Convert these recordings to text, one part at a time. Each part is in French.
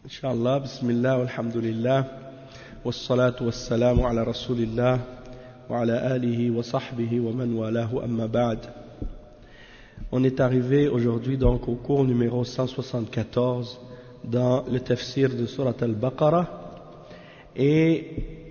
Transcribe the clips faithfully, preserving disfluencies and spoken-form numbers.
Inch'Allah, bismillah, alhamdulillah, wassalatu wassalamu ala rasulillah, wa ala alihi wa sahbihi wa man walahu amma ba'd. On est arrivé aujourd'hui donc au cours numéro cent soixante-quatorze dans le tafsir de Surat al-Baqarah et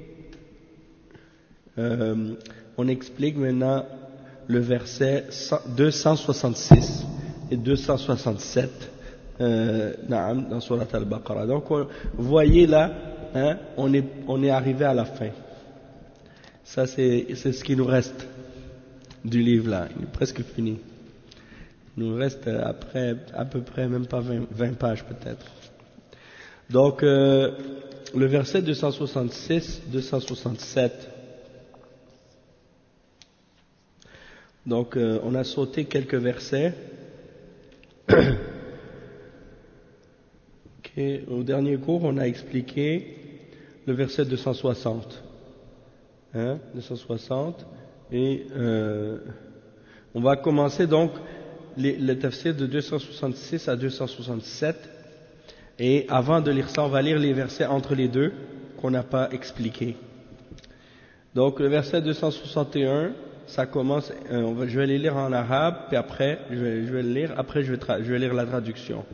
euh, on explique maintenant le verset deux cent soixante-six et deux cent soixante-sept euh, dans Surat al-Baqarah. Donc vous voyez là, hein, on, est, on est arrivé à la fin. Ça c'est, c'est ce qui nous reste du livre là, il est presque fini. Il nous reste après à peu près même pas vingt, vingt pages peut-être. Donc euh, le verset deux cent soixante-six, deux cent soixante-sept. Donc euh, on a sauté quelques versets. Okay. Au dernier cours, on a expliqué le verset deux cent soixante. Hein, deux cent soixante. Et euh, on va commencer donc les, le tafsir de deux cent soixante-six à deux cent soixante-sept. Et avant de lire ça, on va lire les versets entre les deux qu'on n'a pas expliqués. Donc le verset deux cent soixante et un, ça commence, euh, on va, je vais les lire en arabe, puis après je vais, je vais le lire, après je vais, tra- je vais lire la traduction.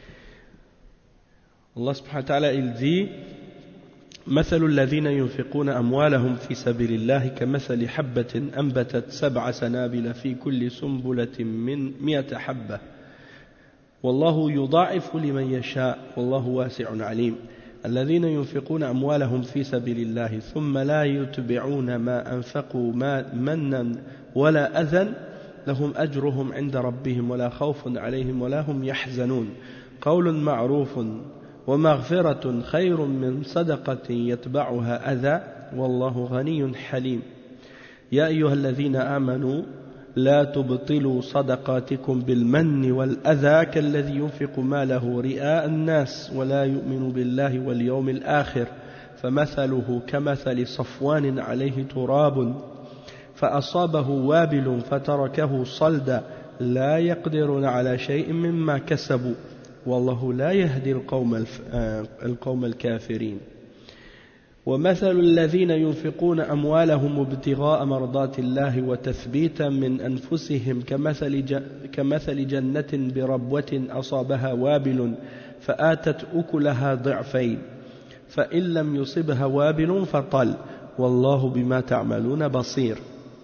Allah subhanahu wa ta'ala il dit مثل الذين ينفقون أموالهم في سبيل الله كمثل حبة أنبتت سبع سنابل في كل سنبلة من مئة حبة والله يضاعف لمن يشاء والله واسع عليم الذين ينفقون أموالهم في سبيل الله ثم لا يتبعون ما أنفقوا ما منا ولا أذى لهم أجرهم عند ربهم ولا خوف عليهم ولا هم يحزنون قول معروف ومغفرة خير من صدقة يتبعها أذى والله غني حليم يا أيها الذين آمنوا لا تبطلوا صدقاتكم بالمن والأذى كالذي ينفق ماله رئاء الناس ولا يؤمن بالله واليوم الآخر فمثله كمثل صفوان عليه تراب فأصابه وابل فتركه صلدا لا يقدرون على شيء مما كسبوا والله لا يهدي القوم القوم الكافرين ومثل الذين ينفقون أموالهم ابتغاء مرضات الله وتثبيتا من أنفسهم كمثل كمثل جنة بربوة أصابها وابل فآتت أكلها ضعفين فإن لم يصبها وابل فطل والله بما تعملون بصير.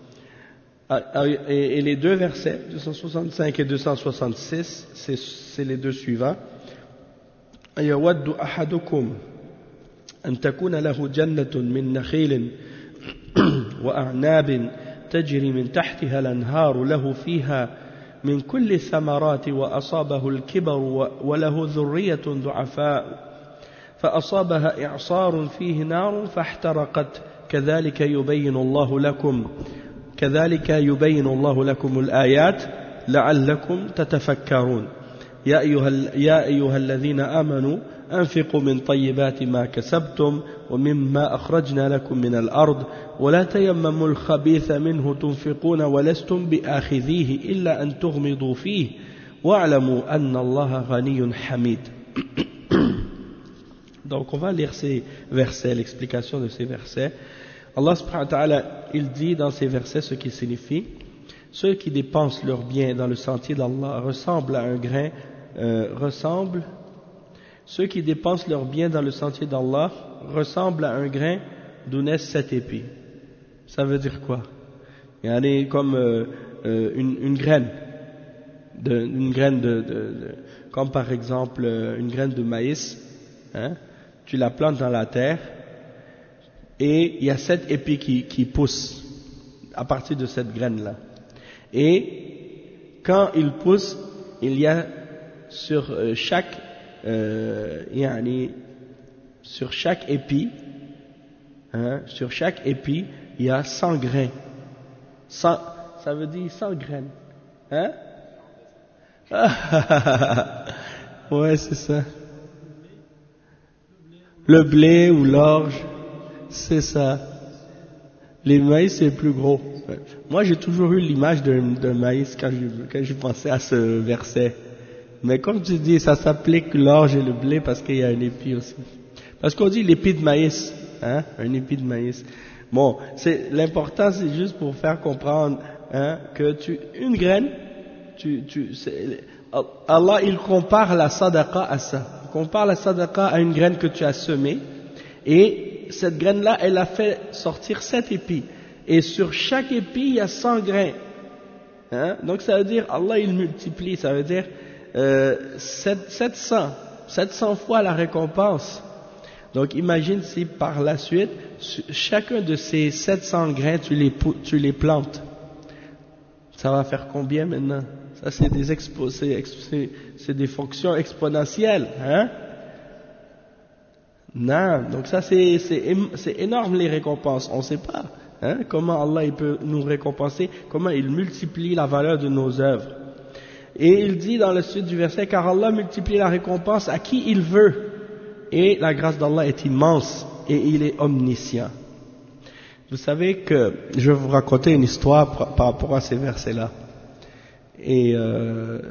Et les deux versets, deux cent soixante-cinq et deux cent soixante-six, c'est, c'est les deux suivants. يود أحدكم أن تكون له جنة من نخيل وأعناب تجري من تحتها الأنهار له فيها من كل الثمرات وأصابه الكبر وله ذرية ضعفاء فأصابها إعصار فيه نار فاحترقت كذلك يبين الله لكم كذلك يبين الله لكم الآيات لعلكم تتفكرون يا أيها, يا أيها الذين آمنوا أنفقوا من طيبات ما كسبتم ومما أخرجنا لكم من الأرض ولا تيمموا الخبيث منه تنفقون ولستم بآخذيه إلا أن تغمضوا فيه واعلموا أن الله غني حميد. Donc on va lire ces versets, l'explication de ces versets. Allah subhanahu wa ta'ala, il dit dans ces versets ce qui signifie: ceux qui dépensent leurs biens dans le sentier d'Allah ressemblent à un grain, euh, ressemblent, ceux qui dépensent leurs biens dans le sentier d'Allah ressemblent à un grain d'où naissent sept épis. Ça veut dire quoi? Il y en a comme euh, euh, une, une graine, de, une graine de, de, de, comme par exemple euh, une graine de maïs, hein? Tu la plantes dans la terre. Et il y a sept épis qui, qui poussent à partir de cette graine-là. Et quand ils poussent, il y a sur chaque, euh, yani, sur chaque épi, hein, sur chaque épi, il y a cent grains. cent, ça veut dire cent graines. Hein? Ouais, c'est ça. Le blé ou l'orge. C'est ça. Les maïs, c'est plus gros. Moi, j'ai toujours eu l'image d'un, d'un maïs quand j'ai, quand j'ai pensé à ce verset. Mais comme tu dis, ça s'applique l'orge et le blé parce qu'il y a un épi aussi. Parce qu'on dit l'épi de maïs, hein, un épi de maïs. Bon, c'est, l'important c'est juste pour faire comprendre, hein, que tu, une graine, tu, tu, c'est, Allah il compare la sadaqa à ça. Il compare la sadaqa à une graine que tu as semée, et cette graine-là, elle a fait sortir sept épis. Et sur chaque épi, il y a cent grains. Hein? Donc ça veut dire, Allah il multiplie, ça veut dire euh, sept cents, sept cents fois la récompense. Donc imagine si par la suite, chacun de ces sept cents grains, tu les, tu les plantes. Ça va faire combien maintenant? Ça c'est des, expo, c'est, c'est des fonctions exponentielles. Hein? Non, donc ça c'est, c'est, c'est énorme les récompenses, on ne sait pas. Hein, comment Allah il peut nous récompenser, comment il multiplie la valeur de nos œuvres. Et il dit dans la suite du verset, car Allah multiplie la récompense à qui il veut, et la grâce d'Allah est immense, et il est omniscient. Vous savez que, je vais vous raconter une histoire par, par rapport à ces versets-là, et euh,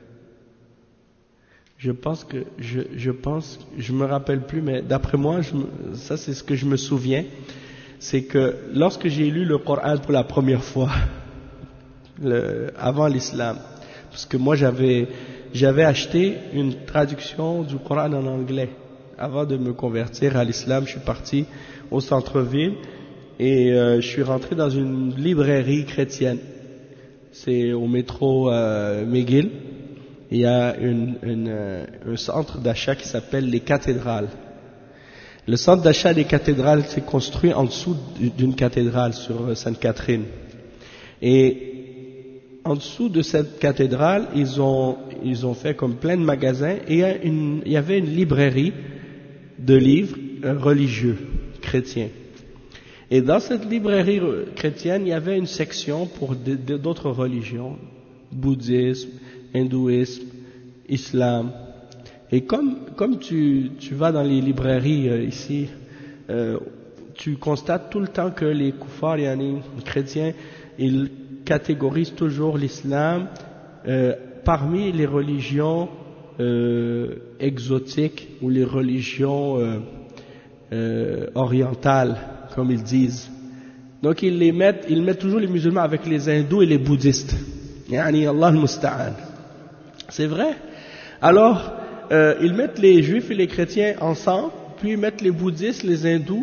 je pense que, je, je pense, je me rappelle plus, mais d'après moi, je, ça c'est ce que je me souviens, c'est que lorsque j'ai lu le Coran pour la première fois, le, avant l'islam, parce que moi j'avais, j'avais acheté une traduction du Coran en anglais. Avant de me convertir à l'islam, je suis parti au centre-ville et euh, je suis rentré dans une librairie chrétienne. C'est au métro euh, McGill. Il y a une, une, un centre d'achat qui s'appelle les cathédrales. Le centre d'achat des cathédrales s'est construit en dessous d'une cathédrale sur Sainte-Catherine. Et en dessous de cette cathédrale, ils ont, ils ont fait comme plein de magasins et il y, a une, il y avait une librairie de livres religieux, chrétiens. Et dans cette librairie chrétienne, il y avait une section pour d'autres religions, bouddhisme, hindouisme, islam. Et comme, comme tu, tu vas dans les librairies euh, ici, euh, tu constates tout le temps que les koufars, les chrétiens, ils catégorisent toujours l'islam euh, parmi les religions euh, exotiques ou les religions euh, euh, orientales, comme ils disent. Donc ils les mettent, ils mettent toujours les musulmans avec les hindous et les bouddhistes. Yani Allah al-Musta'an. C'est vrai. Alors, Euh, ils mettent les juifs et les chrétiens ensemble, puis ils mettent les bouddhistes, les hindous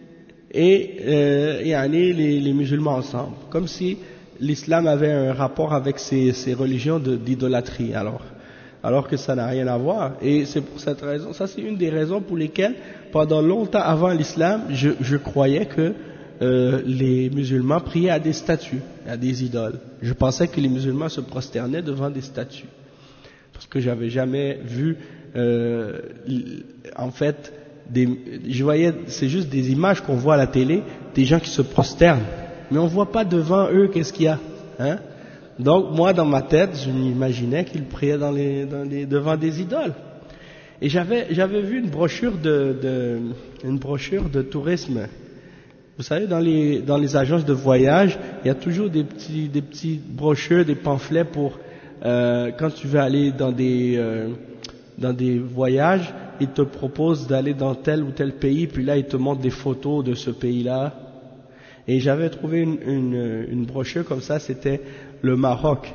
et, euh, et les, les musulmans ensemble, comme si l'islam avait un rapport avec ces, ces religions de, d'idolâtrie, alors, alors que ça n'a rien à voir. Et c'est pour cette raison, ça c'est une des raisons pour lesquelles, pendant longtemps avant l'islam, je, je croyais que euh, les musulmans priaient à des statues, à des idoles. Je pensais que les musulmans se prosternaient devant des statues. Parce que j'avais jamais vu, euh, en fait, des, je voyais, c'est juste des images qu'on voit à la télé, des gens qui se prosternent, mais on voit pas devant eux qu'est-ce qu'il y a, hein. Donc moi, dans ma tête, je m'imaginais qu'ils priaient dans les, dans les, devant des idoles. Et j'avais, j'avais vu une brochure de, de, une brochure de tourisme. Vous savez, dans les, dans les agences de voyage, il y a toujours des petits, des petits brochures, des pamphlets pour Euh, quand tu veux aller dans des euh, dans des voyages, ils te proposent d'aller dans tel ou tel pays, puis là ils te montrent des photos de ce pays-là. Et j'avais trouvé une, une, une brochure comme ça, c'était le Maroc.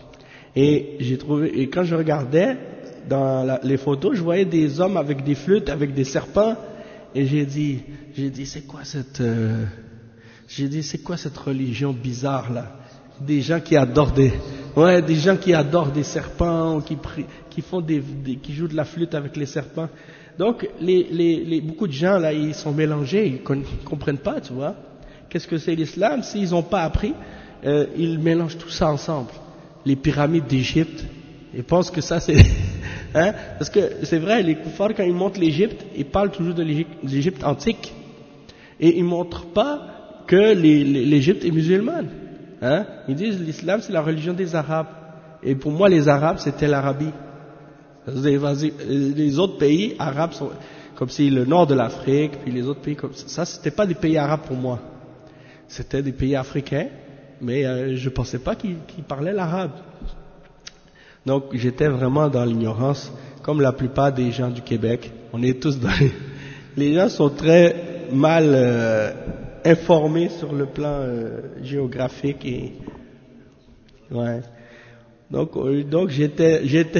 Et j'ai trouvé, et quand je regardais dans la, les photos, je voyais des hommes avec des flûtes, avec des serpents, et j'ai dit, j'ai dit c'est quoi cette, euh, j'ai dit c'est quoi cette religion bizarre là? Des gens qui adorent des, ouais, des gens qui adorent des serpents, qui, qui font des, des, qui jouent de la flûte avec les serpents. Donc, les, les, les, beaucoup de gens là, ils sont mélangés, ils comprennent pas, tu vois. Qu'est-ce que c'est l'islam? S'ils n'ont pas appris, euh, ils mélangent tout ça ensemble. Les pyramides d'Égypte, ils pensent que ça c'est, hein? Parce que c'est vrai, les koufars quand ils montrent l'Égypte, ils parlent toujours de l'Égypte antique, et ils montrent pas que l'Égypte est musulmane. Hein? Ils disent l'islam c'est la religion des Arabes, et pour moi les Arabes c'était l'Arabie. Les autres pays arabes sont comme si le nord de l'Afrique, puis les autres pays comme ça, ça c'était pas des pays arabes pour moi, c'était des pays africains, mais euh, je pensais pas qu'ils, qu'ils parlaient l'arabe. Donc j'étais vraiment dans l'ignorance, comme la plupart des gens du Québec. On est tous dans les... les gens sont très mal euh, informés sur le plan euh, géographique et ouais. Donc euh, donc j'étais j'étais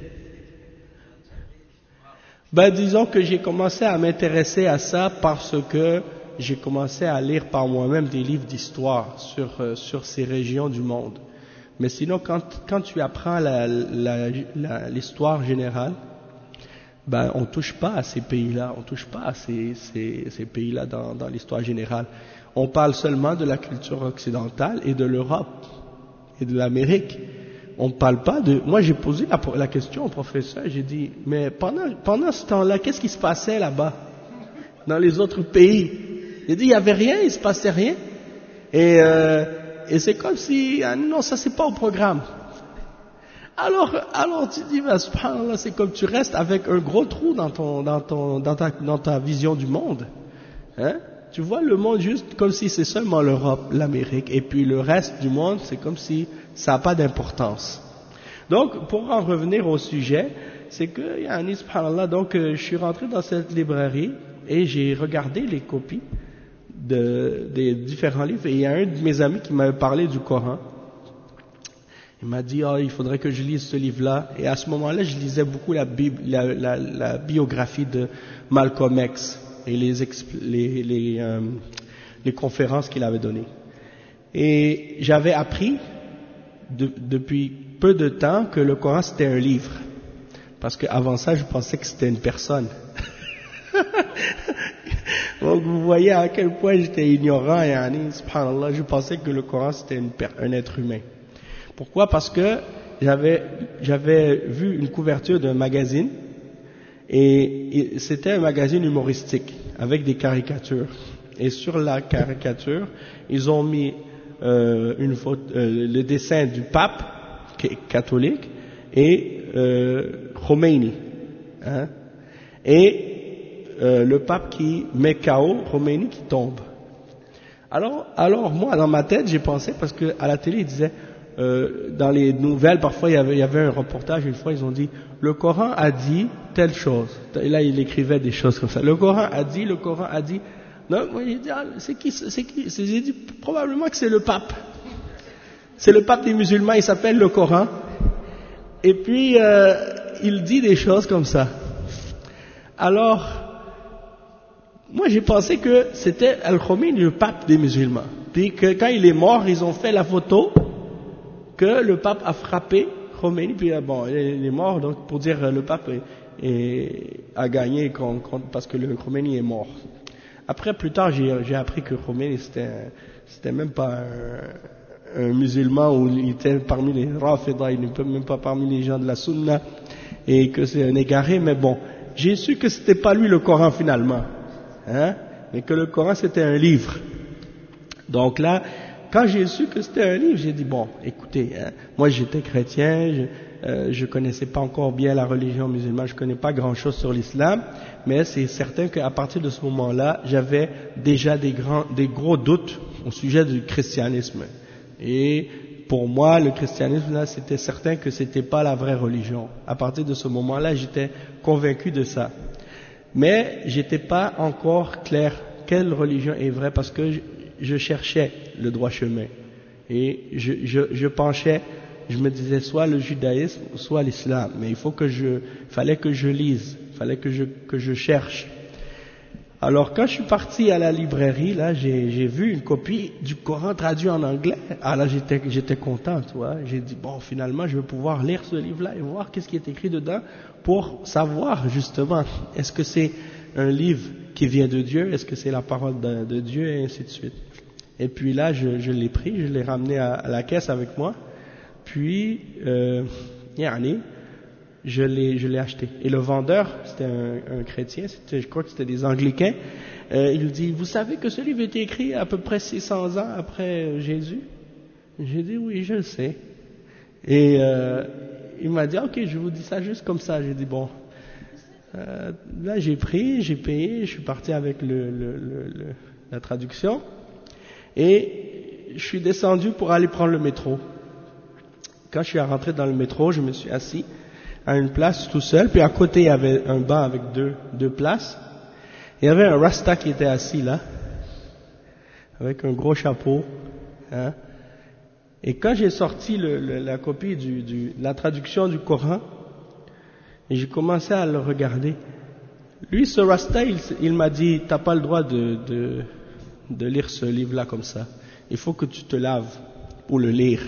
ben disons que j'ai commencé à m'intéresser à ça parce que j'ai commencé à lire par moi-même des livres d'histoire sur euh, sur ces régions du monde. Mais sinon, quand, quand tu apprends la, la, la, l'histoire générale, ben, on touche pas à ces pays-là, on touche pas à ces, ces, ces pays-là dans, dans l'histoire générale. On parle seulement de la culture occidentale et de l'Europe et de l'Amérique. On ne parle pas de... Moi, j'ai posé la, la question au professeur, j'ai dit, mais pendant, pendant ce temps-là, qu'est-ce qui se passait là-bas, dans les autres pays? J'ai dit, il n'y avait rien, il ne se passait rien. Et... Euh, Et c'est comme si, ah non, ça c'est pas au programme. Alors, alors tu dis, bah, subhanallah, c'est comme tu restes avec un gros trou dans ton, dans ton, dans ta, dans ta vision du monde. Hein? Tu vois le monde juste comme si c'est seulement l'Europe, l'Amérique, et puis le reste du monde, c'est comme si ça n'a pas d'importance. Donc, pour en revenir au sujet, c'est que, yani, subhanallah, donc, euh, je suis rentré dans cette librairie et j'ai regardé les copies de, des différents livres, et il y a un de mes amis qui m'avait parlé du Coran. Il m'a dit, oh, il faudrait que je lise ce livre-là, et à ce moment-là, je lisais beaucoup la, Bible, la, la, la biographie de Malcolm X, et les, les, les, euh, les conférences qu'il avait données. Et j'avais appris, de, depuis peu de temps, que le Coran c'était un livre, parce qu'avant ça, je pensais que c'était une personne. Donc vous voyez à quel point j'étais ignorant, et yani, subhanallah, je pensais que le Coran c'était une, un être humain. Pourquoi? Parce que j'avais j'avais vu une couverture d'un magazine, et, et c'était un magazine humoristique avec des caricatures. Et sur la caricature, ils ont mis euh, une photo, euh, le dessin du pape catholique et euh, Khomeini, hein, et Euh, le pape qui met K O, Khomeini qui tombe. Alors, alors moi, dans ma tête, j'ai pensé, parce que à la télé, ils disaient, euh, dans les nouvelles, parfois, il y, avait, il y avait un reportage, une fois, ils ont dit, le Coran a dit telle chose. Et là, il écrivait des choses comme ça. Le Coran a dit, le Coran a dit. Non, moi, j'ai dit, ah, c'est qui, c'est qui? J'ai dit, probablement que c'est le pape. C'est le pape des musulmans, il s'appelle le Coran. Et puis, euh, il dit des choses comme ça. Alors, moi, j'ai pensé que c'était Al-Khomeini, le pape des musulmans. Puis que quand il est mort, ils ont fait la photo que le pape a frappé Khomeini. Puis bon, il est mort, donc pour dire le pape est, est, a gagné parce que le Khomeini est mort. Après, plus tard, j'ai appris que Khomeini, c'était, c'était même pas un, un musulman, ou il était parmi les Rafida, il n'était même pas parmi les gens de la Sunna, et que c'est un égaré. Mais bon, j'ai su que c'était pas lui le Coran finalement. Hein, mais que le Coran c'était un livre. Donc là, quand j'ai su que c'était un livre, j'ai dit bon, écoutez, hein, moi j'étais chrétien, je, euh, je connaissais pas encore bien la religion musulmane, je connais pas grand chose sur l'islam, mais c'est certain qu'à partir de ce moment-là, j'avais déjà des grands, des gros doutes au sujet du christianisme. Et pour moi, le christianisme là, c'était certain que c'était pas la vraie religion. À partir de ce moment-là, j'étais convaincu de ça. Mais j'étais pas encore clair quelle religion est vraie, parce que je, je cherchais le droit chemin et je, je, je penchais, je me disais soit le judaïsme soit l'islam, mais il faut que je, fallait que je lise, fallait que je que je cherche. Alors quand je suis parti à la librairie, là j'ai j'ai vu une copie du Coran traduit en anglais. Ah là j'étais j'étais content, tu vois. J'ai dit bon, finalement je vais pouvoir lire ce livre-là et voir qu'est-ce qui est écrit dedans, pour savoir justement est-ce que c'est un livre qui vient de Dieu, est-ce que c'est la parole de, de Dieu, et ainsi de suite. Et puis là je, je l'ai pris, je l'ai ramené à, à la caisse avec moi, puis euh, yani, je l'ai je l'ai acheté. Et le vendeur, c'était un, un chrétien, c'était, je crois que c'était des anglicains, euh, il dit, vous savez que ce livre a été écrit à peu près six cents ans après Jésus? J'ai dit oui, je le sais. Et euh, il m'a dit ok, je vous dis ça juste comme ça. J'ai dit bon, euh, là j'ai pris, j'ai payé, je suis parti avec le, le, le, le, la traduction, et je suis descendu pour aller prendre le métro. Quand je suis rentré dans le métro, je me suis assis à une place tout seul, puis à côté il y avait un banc avec deux, deux places. Il y avait un Rasta qui était assis là, avec un gros chapeau, hein. Et quand j'ai sorti le, le, la copie du, du, la traduction du Coran, et j'ai commencé à le regarder, lui, ce Rasta, il, il m'a dit, t'as pas le droit de, de, de lire ce livre-là comme ça. Il faut que tu te laves pour le lire.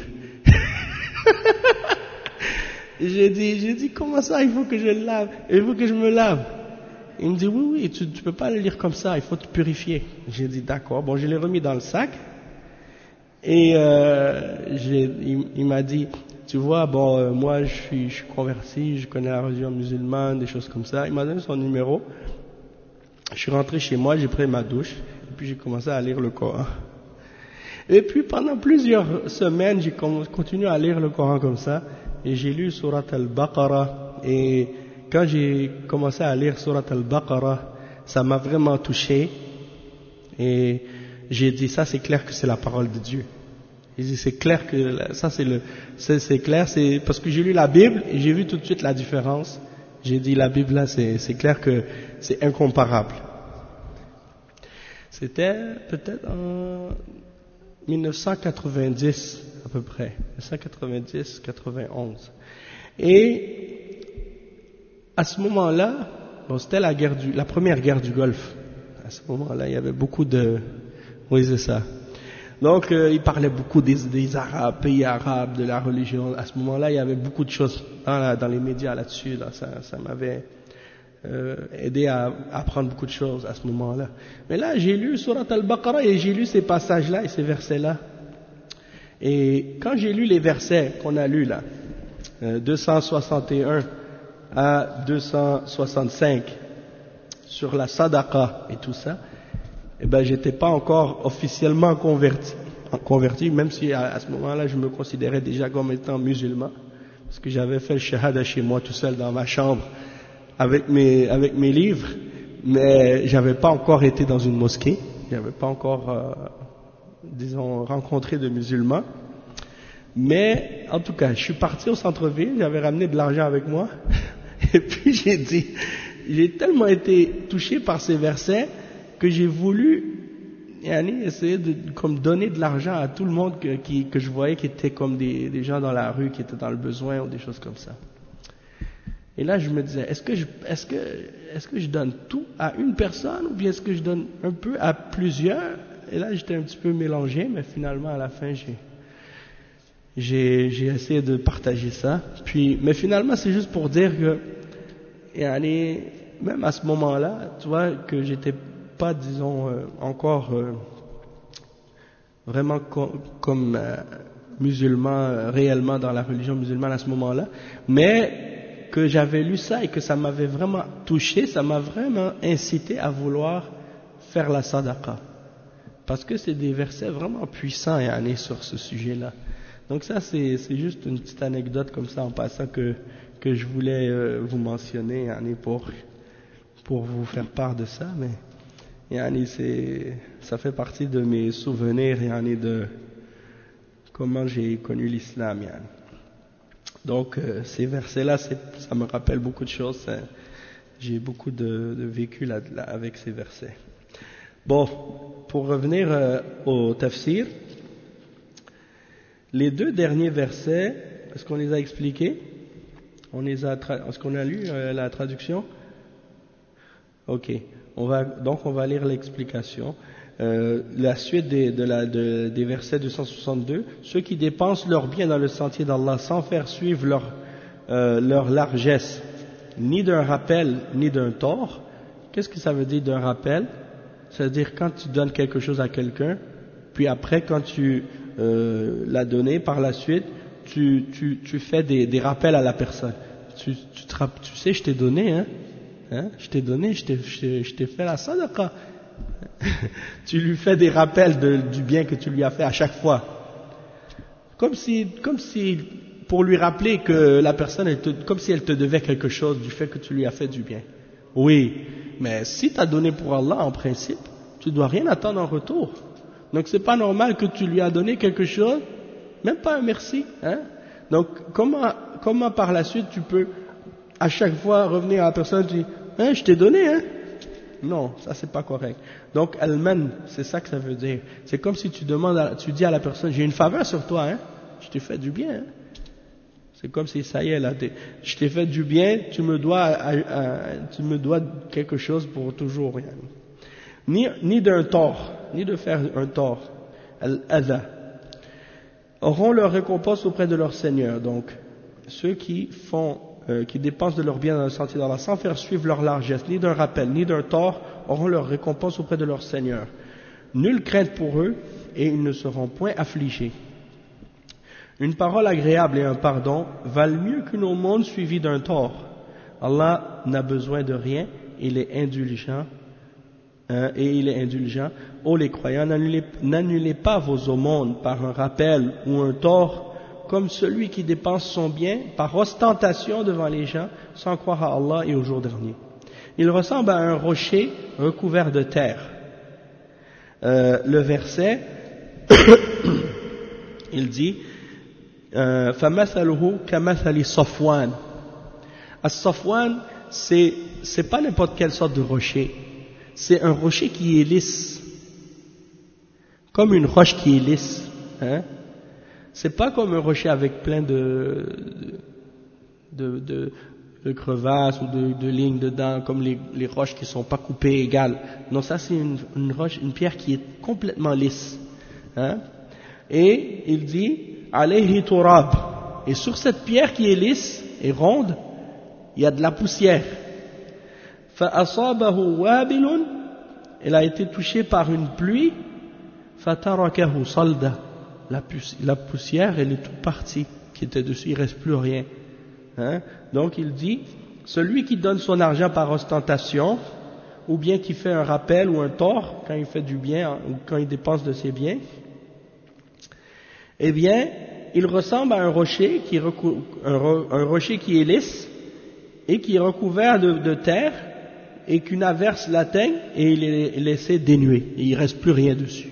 j'ai dit, j'ai dit, comment ça, il faut que je le lave, il faut que je me lave. Il me dit, oui, oui, tu, tu peux pas le lire comme ça, il faut te purifier. J'ai dit, d'accord. Bon, je l'ai remis dans le sac. Et euh, j'ai, il, il m'a dit, tu vois, bon, euh, moi, je suis, je suis converti, je connais la religion musulmane, des choses comme ça. Il m'a donné son numéro. Je suis rentré chez moi, j'ai pris ma douche, et puis j'ai commencé à lire le Coran. Et puis, pendant plusieurs semaines, j'ai continué à lire le Coran comme ça, et j'ai lu Surat al-Baqarah, et quand j'ai commencé à lire Surat al-Baqarah, ça m'a vraiment touché, et j'ai dit, ça c'est clair que c'est la parole de Dieu. J'ai dit, c'est clair que, ça c'est le, c'est, c'est clair, c'est, parce que j'ai lu la Bible, et j'ai vu tout de suite la différence. J'ai dit, la Bible là, c'est, c'est clair que c'est incomparable. C'était peut-être en mille neuf cent quatre-vingt-dix, à peu près. mille neuf cent quatre-vingt-dix quatre-vingt-onze. Et, à ce moment-là, bon, c'était la guerre du, la première guerre du Golfe. À ce moment-là, il y avait beaucoup de, oui, c'est ça. Donc, euh, il parlait beaucoup des, des Arabes, pays arabes, de la religion. À ce moment-là, il y avait beaucoup de choses dans, la, dans les médias là-dessus. Là, ça, ça m'avait euh, aidé à apprendre beaucoup de choses à ce moment-là. Mais là, j'ai lu Surat al-Baqarah et j'ai lu ces passages-là et ces versets-là. Et quand j'ai lu les versets qu'on a lus là, euh, deux cent soixante et un à deux cent soixante-cinq, sur la sadaqa et tout ça, eh ben, j'étais pas encore officiellement converti, converti, même si à, à ce moment-là, je me considérais déjà comme étant musulman, parce que j'avais fait le shahada chez moi tout seul dans ma chambre, avec mes, avec mes livres, mais j'avais pas encore été dans une mosquée, j'avais pas encore, euh, disons, rencontré de musulmans. Mais, en tout cas, je suis parti au centre-ville, j'avais ramené de l'argent avec moi, et puis j'ai dit, j'ai tellement été touché par ces versets, que j'ai voulu yani, essayer de comme donner de l'argent à tout le monde que, qui, que je voyais qui étaient comme des, des gens dans la rue, qui étaient dans le besoin ou des choses comme ça. Et là je me disais, est-ce que je, est-ce que, est-ce que je donne tout à une personne ou bien est-ce que je donne un peu à plusieurs? Et là j'étais un petit peu mélangé, mais finalement à la fin j'ai, j'ai, j'ai essayé de partager ça. Puis, mais finalement c'est juste pour dire que yani, même à ce moment-là, tu vois, que j'étais pas, disons, euh, encore euh, vraiment com comme euh, musulman, euh, réellement dans la religion musulmane à ce moment-là, mais que j'avais lu ça et que ça m'avait vraiment touché, ça m'a vraiment incité à vouloir faire la sadaqa. Parce que c'est des versets vraiment puissants et aller sur ce sujet-là. Donc ça, c'est juste une petite anecdote comme ça en passant que, que je voulais euh, vous mentionner yani, pour, pour vous faire part de ça, mais yani, c'est, ça fait partie de mes souvenirs yani, de comment j'ai connu l'islam. Yani. Donc euh, ces versets-là, ça me rappelle beaucoup de choses. J'ai beaucoup de, de vécu là, là, avec ces versets. Bon, pour revenir euh, au tafsir, les deux derniers versets, est-ce qu'on les a expliqués? On les a, est-ce qu'on a lu euh, la traduction? Ok. On va, donc on va lire l'explication. Euh, la suite des, de la, de, des versets deux cent soixante-deux. Ceux qui dépensent leurs biens dans le sentier d'Allah sans faire suivre leur, euh, leur largesse, ni d'un rappel, ni d'un tort. Qu'est-ce que ça veut dire d'un rappel? C'est-à-dire quand tu donnes quelque chose à quelqu'un, puis après quand tu euh, l'as donné par la suite, tu, tu, tu fais des, des rappels à la personne. Tu, tu, te, tu sais, je t'ai donné, hein? Hein, je t'ai donné, je t'ai fait la sadaqa. Tu lui fais des rappels de, du bien que tu lui as fait à chaque fois. Comme si, comme si, pour lui rappeler que la personne, elle te, comme si elle te devait quelque chose du fait que tu lui as fait du bien. Oui, mais si tu as donné pour Allah, en principe, tu ne dois rien attendre en retour. Donc c'est pas normal que tu lui as donné quelque chose, même pas un merci. Hein? Donc, comment, comment par la suite tu peux, à chaque fois, revenir à la personne et tu dis, hein, je t'ai donné, hein? Non, ça c'est pas correct. Donc, al-man, c'est ça que ça veut dire. C'est comme si tu demandes, à, tu dis à la personne, j'ai une faveur sur toi, hein? Je t'ai fait du bien, hein? C'est comme si ça y est, là, je t'ai fait du bien, tu me dois, à, à, tu me dois quelque chose pour toujours. Hein. Ni, ni d'un tort, ni de faire un tort. Al-adha. Auront leur récompense auprès de leur Seigneur. Donc, ceux qui font, euh, qui dépensent de leur bien dans le sentier d'Allah sans faire suivre leur largesse, ni d'un rappel, ni d'un tort, auront leur récompense auprès de leur Seigneur. Nulle crainte pour eux, et ils ne seront point affligés. Une parole agréable et un pardon valent mieux qu'une aumône suivie d'un tort. Allah n'a besoin de rien, il est indulgent, hein, et il est indulgent. Ô les croyants, n'annulez, n'annulez pas vos aumônes par un rappel ou un tort, comme celui qui dépense son bien par ostentation devant les gens, sans croire à Allah et au jour dernier. Il ressemble à un rocher recouvert de terre. Euh, le verset, il dit, فَمَثَلُهُ كَمَثَلِ صَفْوَانٍ. As-Safwan, c'est, c'est pas n'importe quelle sorte de rocher. C'est un rocher qui est lisse. Comme une roche qui est lisse. Hein? C'est pas comme un rocher avec plein de, de, de, de crevasses ou de, de lignes dedans, comme les, les roches qui sont pas coupées égales. Non, ça c'est une, une roche, une pierre qui est complètement lisse. Hein? Et il dit, alayhi turab. Et sur cette pierre qui est lisse et ronde, il y a de la poussière. Fa asabahu wabilun. Elle a été touchée par une pluie. Fa tarakahu salda. La poussière, elle est toute partie qui était dessus, il ne reste plus rien. Hein? Donc il dit, celui qui donne son argent par ostentation, ou bien qui fait un rappel ou un tort quand il fait du bien ou quand il dépense de ses biens, eh bien, il ressemble à un rocher qui est, recou- un, ro- un rocher qui est lisse et qui est recouvert de, de terre et qu'une averse l'atteigne et il est laissé dénué et il ne reste plus rien dessus.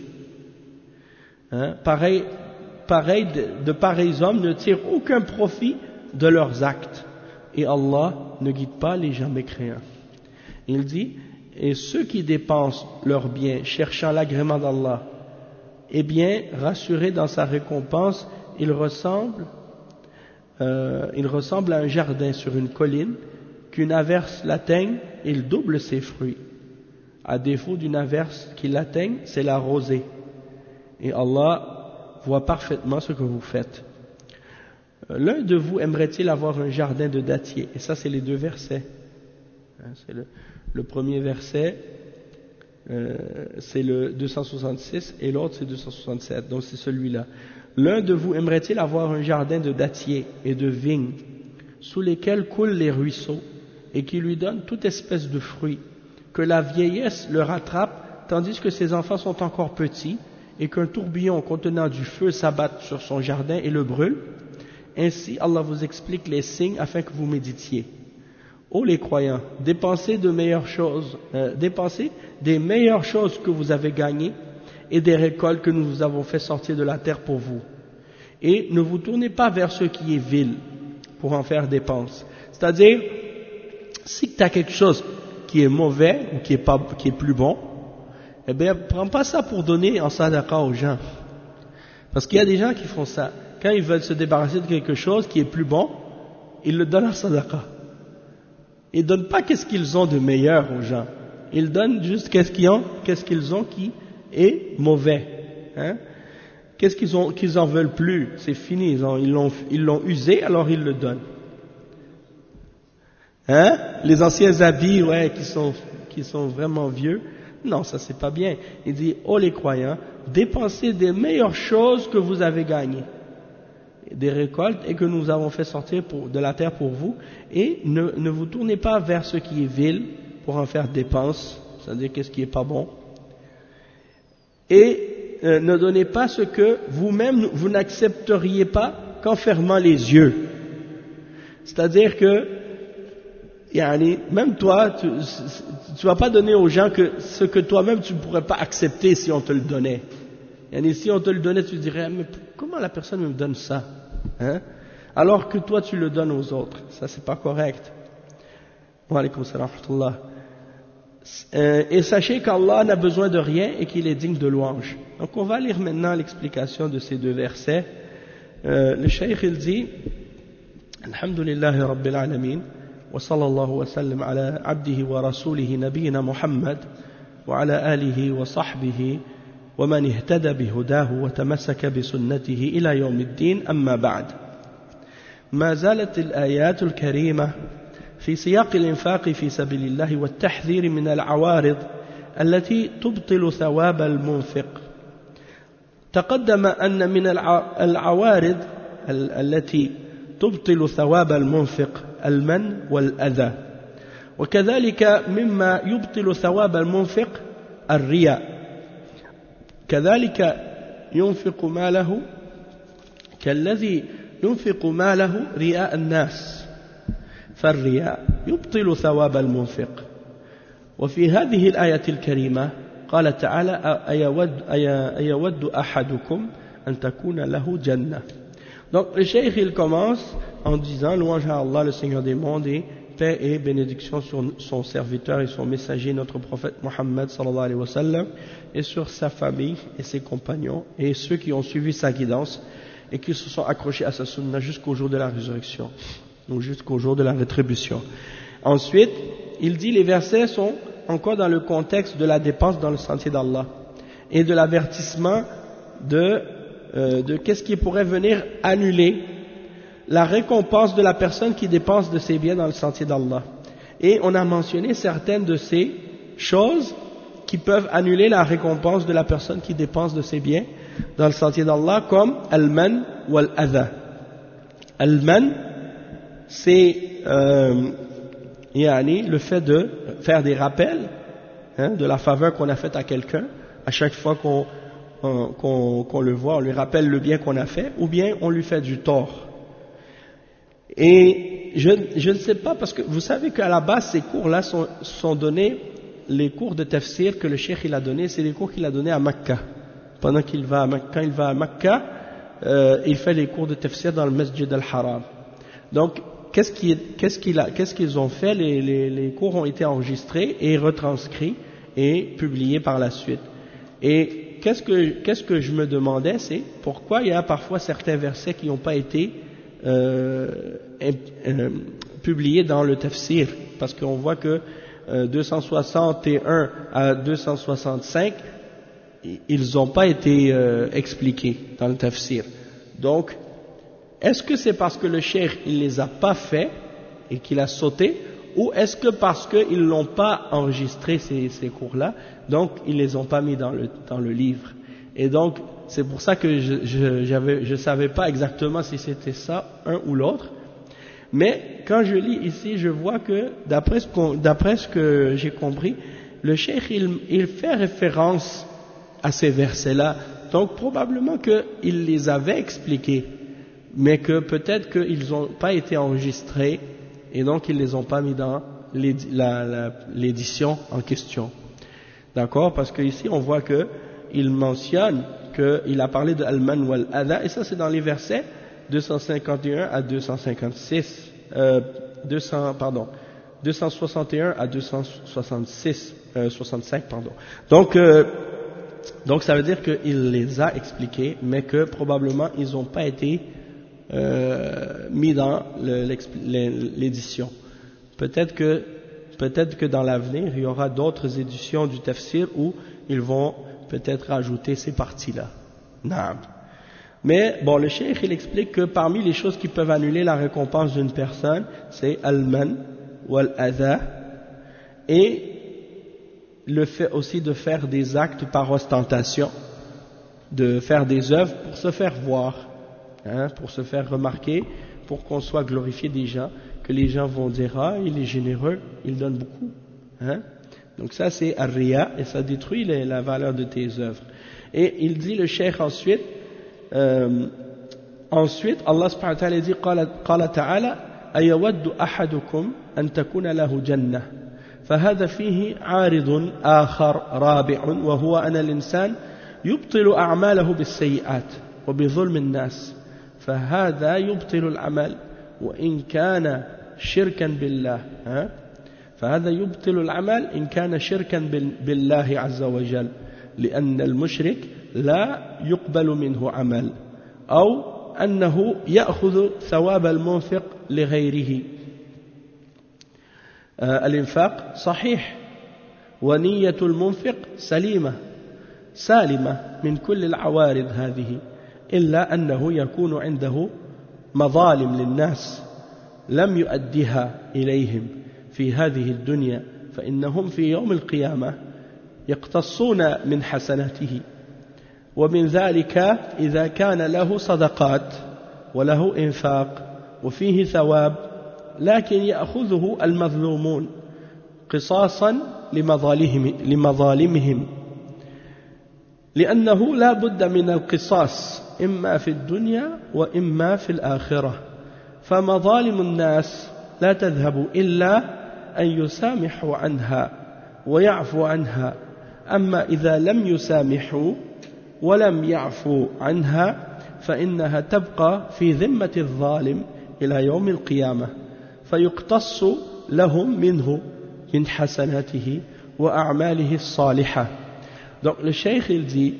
Hein? Pareil, pareil de, de pareils hommes ne tirent aucun profit de leurs actes et Allah ne guide pas les gens mécréants. Il dit, et ceux qui dépensent leurs biens cherchant l'agrément d'Allah, eh bien, rassurés dans sa récompense, il ressemble, euh, il ressemble à un jardin sur une colline, qu'une averse l'atteigne, il double ses fruits. À défaut d'une averse qui l'atteigne, c'est la rosée. Et Allah voit parfaitement ce que vous faites. L'un de vous aimerait-il avoir un jardin de dattiers? Et ça, c'est les deux versets. C'est le, le premier verset, euh, c'est le deux cent soixante-six, et l'autre, c'est deux cent soixante-sept. Donc, c'est celui-là. L'un de vous aimerait-il avoir un jardin de dattiers et de vignes, sous lesquels coulent les ruisseaux, et qui lui donnent toute espèce de fruits, que la vieillesse le rattrape, tandis que ses enfants sont encore petits, et qu'un tourbillon contenant du feu s'abatte sur son jardin et le brûle? Ainsi, Allah vous explique les signes afin que vous méditiez. Ô les croyants, dépensez de meilleures choses, euh, dépensez des meilleures choses que vous avez gagnées et des récoltes que nous vous avons fait sortir de la terre pour vous. Et ne vous tournez pas vers ce qui est vil pour en faire dépense. C'est-à-dire, si tu as quelque chose qui est mauvais ou qui est, pas, qui est plus bon, eh bien, prends pas ça pour donner en sadaqa aux gens. Parce qu'il y a des gens qui font ça. Quand ils veulent se débarrasser de quelque chose qui est plus bon, ils le donnent en sadaqa. Ils ne donnent pas qu'est-ce qu'ils ont de meilleur aux gens. Ils donnent juste qu'est-ce qu'ils ont, qu'est-ce qu'ils ont qui est mauvais. Hein? Qu'est-ce qu'ils ont, qu'ils en veulent plus? C'est fini, ils, ont, ils, l'ont, ils l'ont usé, alors ils le donnent. Hein? Les anciens habits, ouais, qui sont, qui sont vraiment vieux. Non, ça c'est pas bien. Il dit, oh les croyants, dépensez des meilleures choses que vous avez gagnées, des récoltes et que nous avons fait sortir pour, de la terre pour vous, et ne, ne vous tournez pas vers ce qui est vil pour en faire dépense, c'est-à-dire qu'est-ce qui est pas bon, et euh, ne donnez pas ce que vous-même vous n'accepteriez pas qu'en fermant les yeux. C'est-à-dire que Yani, même toi, tu ne vas pas donner aux gens que ce que toi-même tu ne pourrais pas accepter si on te le donnait. Yani, si on te le donnait, tu dirais, mais comment la personne me donne ça? Hein? alors que toi tu le donnes aux autres. Ça c'est pas correct. Wa alaykoum salam wa rahmatullah. Et sachez qu'Allah n'a besoin de rien et qu'il est digne de louange. Donc on va lire maintenant l'explication de ces deux versets. Euh, le cheikh il dit Alhamdulillahi Rabbil Alamin wa sallallahu wa sallam ala abdihi wa rasulihi nabiyina Muhammad wa ala alihi wa sahbihi wa man ihtada bihudahu wa tamassaka bi sunnatihi ila yawmiddin amma ba'd. Ma zalat al-ayat al-karimah في سياق الإنفاق في سبيل الله والتحذير من العوارض التي تبطل ثواب المنفق. تقدم أن من العوارض التي تبطل ثواب المنفق المن والأذى، وكذلك مما يبطل ثواب المنفق الرياء، كذلك ينفق ماله كالذي ينفق ماله رياء الناس، فالرياء يبطل ثواب المنفق. وفي هذه الآية الكريمة قال تعالى أيود, أيود أحدكم أن تكون له جنة. Donc le cheikh il commence en disant louange à Allah le Seigneur des mondes et paix et bénédiction sur son serviteur et son messager notre prophète Mohammed sallallahu alayhi wa sallam et sur sa famille et ses compagnons et ceux qui ont suivi sa guidance et qui se sont accrochés à sa sunna jusqu'au jour de la résurrection, donc jusqu'au jour de la rétribution. Ensuite, il dit les versets sont encore dans le contexte de la dépense dans le sentier d'Allah et de l'avertissement de, euh, de qu'est-ce qui pourrait venir annuler la récompense de la personne qui dépense de ses biens dans le sentier d'Allah. Et on a mentionné certaines de ces choses qui peuvent annuler la récompense de la personne qui dépense de ses biens dans le sentier d'Allah, comme al-man ou al-adha. Al-man, c'est euh, yani, le fait de faire des rappels hein, de la faveur qu'on a faite à quelqu'un à chaque fois qu'on, qu'on, qu'on le voit, on lui rappelle le bien qu'on a fait, ou bien on lui fait du tort. Et je, je ne sais pas, parce que vous savez qu'à la base ces cours-là sont, sont donnés, les cours de tafsir que le cheikh il a donné, c'est les cours qu'il a donnés à Mecca. Pendant qu'il va à Mecca, quand il va à Mecca, euh, il fait les cours de tafsir dans le Masjid al-Haram. Donc Qu'est-ce, qui, qu'est-ce, qu'il a, qu'est-ce qu'ils ont fait? les, les, les cours ont été enregistrés et retranscrits et publiés par la suite. Et qu'est-ce que, qu'est-ce que je me demandais, c'est pourquoi il y a parfois certains versets qui n'ont pas été euh, euh, publiés dans le tafsir, parce qu'on voit que euh, deux cent soixante et un à deux cent soixante-cinq, ils n'ont pas été euh, expliqués dans le tafsir. Donc, est-ce que c'est parce que le cheikh il les a pas fait et qu'il a sauté, ou est-ce que parce qu'ils l'ont pas enregistré ces, ces cours-là, donc ils les ont pas mis dans le dans le livre. Et donc c'est pour ça que je je j'avais je savais pas exactement si c'était ça un ou l'autre. Mais quand je lis ici, je vois que d'après ce qu'on, d'après ce que j'ai compris, le cheikh il il fait référence à ces versets-là. Donc probablement que il les avait expliqués, mais que peut-être qu'ils n'ont pas été enregistrés et donc ils ne les ont pas mis dans la, la, l'édition en question. D'accord? Parce qu'ici on voit qu'il mentionne qu'il a parlé de al-man wal adha, et ça c'est dans les versets deux cent cinquante et un à deux cent cinquante-six, euh, deux cents, pardon, deux cent soixante et un à deux cent soixante-six, euh, soixante-cinq, pardon. Donc, euh, donc ça veut dire qu'il les a expliqués, mais que probablement ils n'ont pas été Euh, mis dans le, l'édition. Peut-être que, peut-être que dans l'avenir, il y aura d'autres éditions du tafsir où ils vont peut-être rajouter ces parties-là. Non. Mais bon, le cheikh il explique que parmi les choses qui peuvent annuler la récompense d'une personne, c'est al-man ou al-adha, et le fait aussi de faire des actes par ostentation, de faire des œuvres pour se faire voir. Hein, pour se faire remarquer, pour qu'on soit glorifié des gens, que les gens vont dire ah il est généreux, il donne beaucoup. Hein? Donc ça c'est ar-riya et ça détruit les, la valeur de tes œuvres. Et il dit le cheikh ensuite, euh, ensuite Allah subhanahu wa ta'ala dit qala ta'ala ayawaddu ahadukum an takuna lahu jannah فهذا فيه عارض آخر رابع وهو أن الإنسان يبطل أعماله بالسيئات وبظلم الناس فهذا يبطل العمل وإن كان شركا بالله فهذا يبطل العمل إن كان شركا بالله عز وجل لأن المشرك لا يقبل منه عمل أو أنه يأخذ ثواب المنفق لغيره. الإنفاق صحيح ونية المنفق سليمة سالمة من كل العوارض هذه إلا أنه يكون عنده مظالم للناس لم يؤديها إليهم في هذه الدنيا فإنهم في يوم القيامة يقتصون من حسناته. ومن ذلك إذا كان له صدقات وله إنفاق وفيه ثواب لكن يأخذه المظلومون قصاصا لمظالمهم, لمظالمهم لأنه لا بد من القصاص إما في الدنيا وإما في الآخرة. فمظالم الناس لا تذهب إلا أن يسامحوا عنها ويعفوا عنها. أما إذا لم يسامحوا ولم يعفوا عنها فإنها تبقى في ذمة الظالم إلى يوم القيامة فيقتص لهم منه من حسناته وأعماله الصالحة. Donc le cheikh il dit,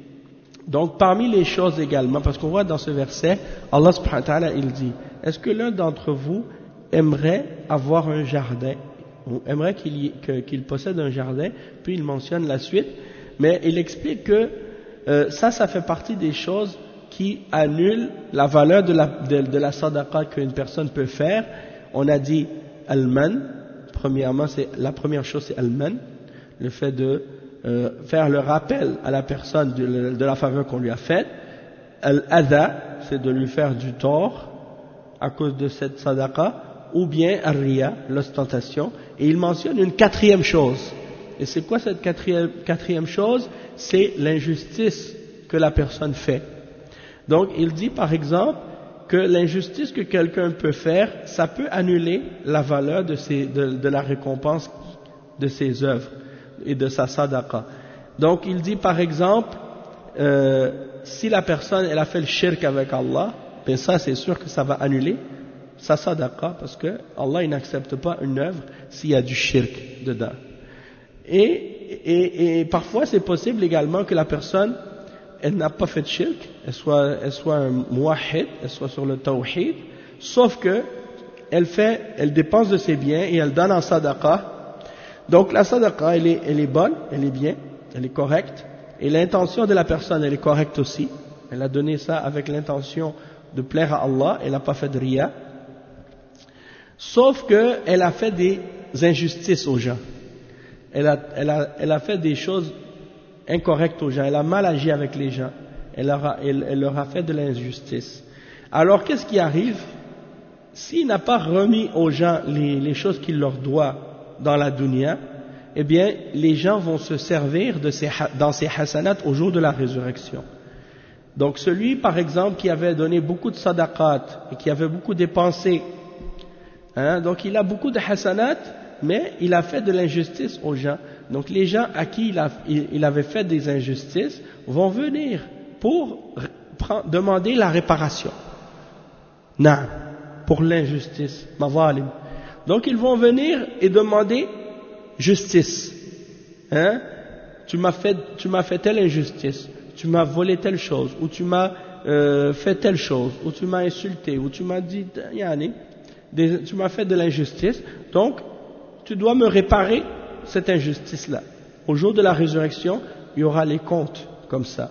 donc parmi les choses également, parce qu'on voit dans ce verset, Allah subhanahu wa ta'ala il dit, est-ce que l'un d'entre vous aimerait avoir un jardin, ou aimerait qu'il, y, que, qu'il possède un jardin, puis il mentionne la suite, mais il explique que euh, ça, ça fait partie des choses qui annulent la valeur de la, de, de la sadaqa qu'une personne peut faire. On a dit al-man, premièrement, c'est, la première chose c'est al-man, le fait de euh, faire le rappel à la personne de, de la faveur qu'on lui a faite. Al-adha, c'est de lui faire du tort à cause de cette sadaqa, ou bien al-riya, l'ostentation. Et il mentionne une quatrième chose. Et c'est quoi cette quatrième, quatrième chose? C'est l'injustice que la personne fait. Donc il dit par exemple que l'injustice que quelqu'un peut faire, ça peut annuler la valeur de, ses, de, de la récompense de ses œuvres et de sa sadaqa. Donc il dit par exemple, euh, si la personne elle a fait le shirk avec Allah, ben ça c'est sûr que ça va annuler sa sadaqa, parce que Allah il n'accepte pas une œuvre s'il y a du shirk dedans. Et, et, et parfois c'est possible également que la personne elle n'a pas fait de shirk, elle soit, elle soit un muwahhid, elle soit sur le tawhid, sauf que elle fait, elle dépense de ses biens et elle donne en sadaqa. Donc la sadaqa elle est, elle est bonne, elle est bien, elle est correcte, et l'intention de la personne elle est correcte aussi. Elle a donné ça avec l'intention de plaire à Allah, elle n'a pas fait de riya. Sauf qu'elle a fait des injustices aux gens. Elle a, elle, a, elle a fait des choses incorrectes aux gens. Elle a mal agi avec les gens. Elle, a, elle, elle leur a fait de l'injustice. Alors qu'est-ce qui arrive? S'il n'a pas remis aux gens les, les choses qu'il leur doit dans la dunya, eh bien les gens vont se servir de ces, dans ces hasanat au jour de la résurrection. Donc celui par exemple qui avait donné beaucoup de sadaqat et qui avait beaucoup dépensé, Hein, donc il a beaucoup de hasanat, mais il a fait de l'injustice aux gens. Donc les gens à qui il, a, il, il avait fait des injustices vont venir pour prendre, demander la réparation. Non, pour l'injustice, mazalim. Donc ils vont venir et demander justice. Hein, tu m'as fait, tu m'as fait telle injustice, tu m'as volé telle chose, ou tu m'as euh, fait telle chose, ou tu m'as insulté, ou tu m'as dit, yani, Des, tu m'as fait de l'injustice, donc tu dois me réparer cette injustice-là. Au jour de la résurrection, il y aura les comptes comme ça.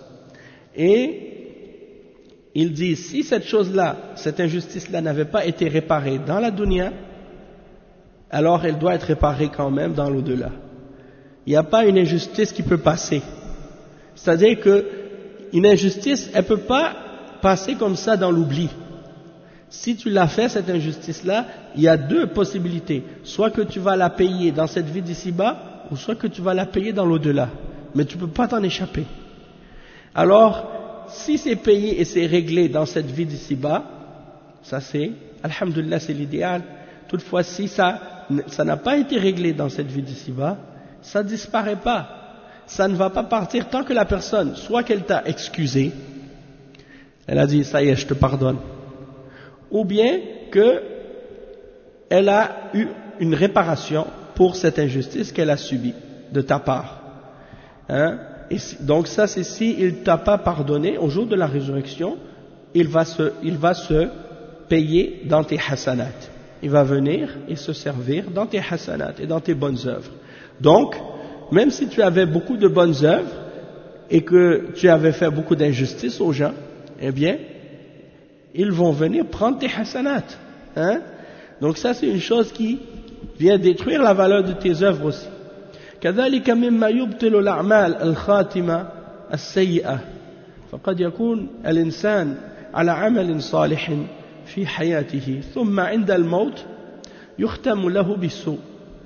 Et il dit, si cette chose-là, cette injustice-là n'avait pas été réparée dans la dunya, alors elle doit être réparée quand même dans l'au-delà. Il n'y a pas une injustice qui peut passer. C'est-à-dire qu'une injustice, elle ne peut pas passer comme ça dans l'oubli. Si tu l'as fait, cette injustice-là, il y a deux possibilités. Soit que tu vas la payer dans cette vie d'ici-bas, ou soit que tu vas la payer dans l'au-delà. Mais tu ne peux pas t'en échapper. Alors, si c'est payé et c'est réglé dans cette vie d'ici-bas, ça c'est, alhamdoulilah, c'est l'idéal. Toutefois, si ça, ça n'a pas été réglé dans cette vie d'ici-bas, ça ne disparaît pas. Ça ne va pas partir tant que la personne, soit qu'elle t'a excusé, Elle a dit, ça y est, je te pardonne. Ou bien que elle a eu une réparation pour cette injustice qu'elle a subie de ta part. Hein? Et donc ça, c'est si il t'a pas pardonné au jour de la résurrection, il va se, il va se payer dans tes hasanat. Il va venir et se servir dans tes hasanat et dans tes bonnes œuvres. Donc, même si tu avais beaucoup de bonnes œuvres et que tu avais fait beaucoup d'injustice aux gens, eh bien, ils vont venir prendre tes hasanat. Hein? Donc ça, c'est une chose qui vient détruire la valeur de tes œuvres aussi. كذلك مما يبطل الأعمال الخاتمة السيئة فقد يكون الإنسان على عمل صالح في حياته ثم عند الموت يختم له بالسوء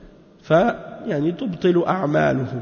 فيعني تبطل أعماله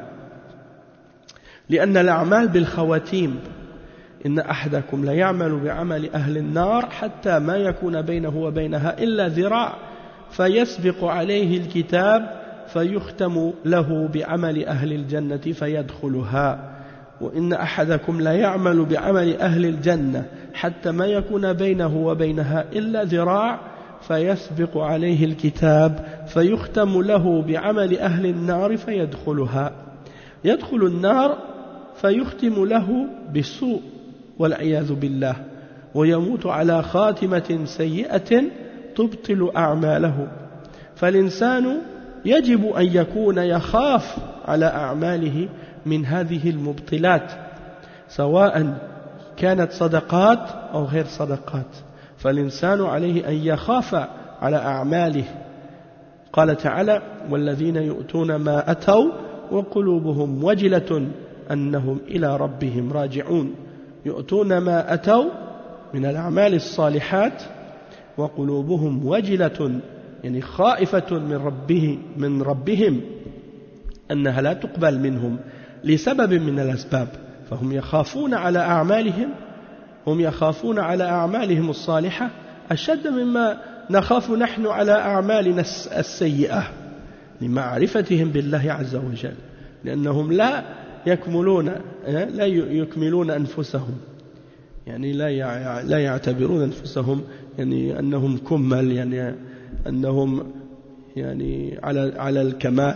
لأن الأعمال بالخواتيم إن أحدكم ليعمل بعمل أهل النار حتى ما يكون بينه وبينها إلا ذراع فيسبق عليه الكتاب فيختم له بعمل أهل الجنة فيدخلها وإن أحدكم ليعمل بعمل أهل الجنة حتى ما يكون بينه وبينها إلا ذراع فيسبق عليه الكتاب فيختم له بعمل أهل النار فيدخلها يدخل النار فيختم له بالسوء والعياذ بالله ويموت على خاتمة سيئة تبطل أعماله فالإنسان يجب أن يكون يخاف على أعماله من هذه المبطلات سواء كانت صدقات أو غير صدقات فالإنسان عليه أن يخاف على أعماله قال تعالى والذين يؤتون ما أتوا وقلوبهم وجلة أنهم إلى ربهم راجعون يؤتون ما أتوا من الأعمال الصالحات وقلوبهم وجلة يعني خائفة من ربه من ربهم أنها لا تقبل منهم لسبب من الأسباب فهم يخافون على أعمالهم هم يخافون على أعمالهم الصالحة أشد مما نخاف نحن على أعمالنا السيئة لمعرفتهم بالله عز وجل لأنهم لا يكملون لا يكملون أنفسهم يعني لا لا يعتبرون أنفسهم يعني أنهم كمل يعني أنهم يعني على على الكمال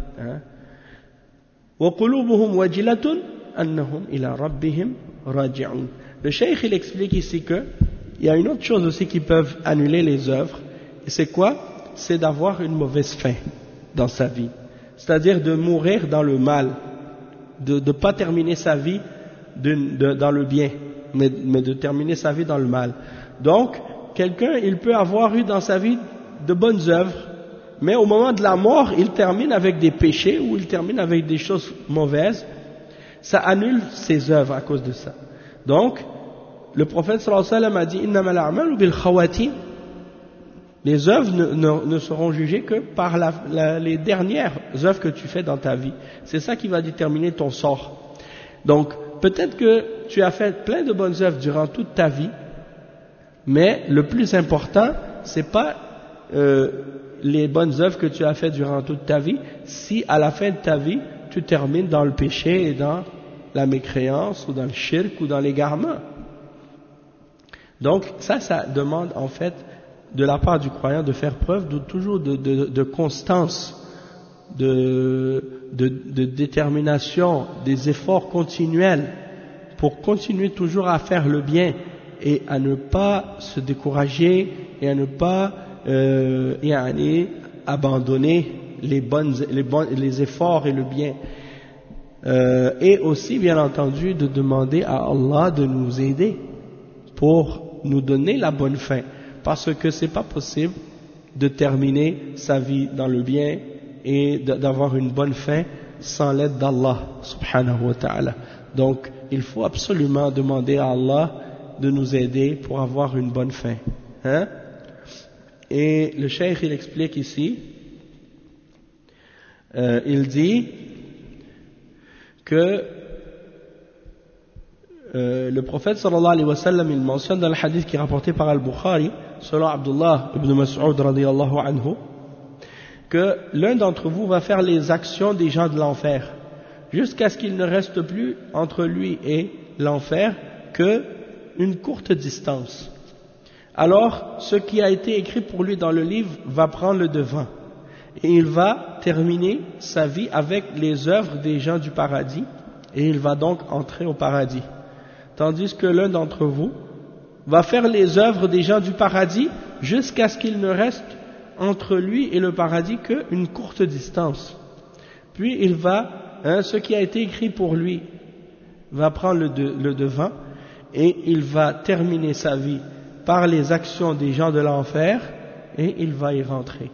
وقلوبهم وجلة أنهم إلى ربهم راجعون. Le cheikh il explique ici que il y a une autre chose aussi qui peuvent annuler les œuvres et c'est quoi? C'est d'avoir une mauvaise fin dans sa vie, c'est-à-dire de mourir dans le mal, de ne pas terminer sa vie de, de, dans le bien, mais, mais de terminer sa vie dans le mal. Donc quelqu'un il peut avoir eu dans sa vie de bonnes œuvres, mais au moment de la mort, il termine avec des péchés ou il termine avec des choses mauvaises. Ça annule ses œuvres à cause de ça. Donc, le prophète sallallahu alayhi wa sallam a dit innamal a'malu bil khawatim. Les œuvres ne, ne, ne seront jugées que par la, la, les dernières œuvres que tu fais dans ta vie. C'est ça qui va déterminer ton sort. Donc, peut-être que tu as fait plein de bonnes œuvres durant toute ta vie, mais le plus important, c'est pas euh, les bonnes œuvres que tu as fait durant toute ta vie, si à la fin de ta vie, tu termines dans le péché et dans la mécréance ou dans le shirk ou dans l'égarement. Donc ça, ça demande en fait de la part du croyant de faire preuve de toujours de, de, de constance, de, de, de détermination, des efforts continuels pour continuer toujours à faire le bien et à ne pas se décourager et à ne pas euh, et à aller abandonner les bonnes, les bonnes, les efforts et le bien. Euh, et aussi, bien entendu, de demander à Allah de nous aider pour nous donner la bonne fin, parce que c'est pas possible de terminer sa vie dans le bien et d'avoir une bonne fin sans l'aide d'Allah subhanahu wa ta'ala. Donc il faut absolument demander à Allah de nous aider pour avoir une bonne fin, hein? Et le cheikh il explique ici, euh, il dit que euh, le prophète sallallahu alayhi wa sallam, il mentionne dans le hadith qui est rapporté par Al-Bukhari, selon Abdullah ibn Mas'ud radiyallahu anhu, que l'un d'entre vous va faire les actions des gens de l'enfer, jusqu'à ce qu'il ne reste plus entre lui et l'enfer que une courte distance. Alors, ce qui a été écrit pour lui dans le livre va prendre le devant. Et il va terminer sa vie avec les œuvres des gens du paradis, et il va donc entrer au paradis. Tandis que l'un d'entre vous va faire les œuvres des gens du paradis jusqu'à ce qu'il ne reste entre lui et le paradis qu'une courte distance. Puis il va, hein, ce qui a été écrit pour lui va prendre le, de, le devant, et il va terminer sa vie par les actions des gens de l'enfer, et il va y rentrer.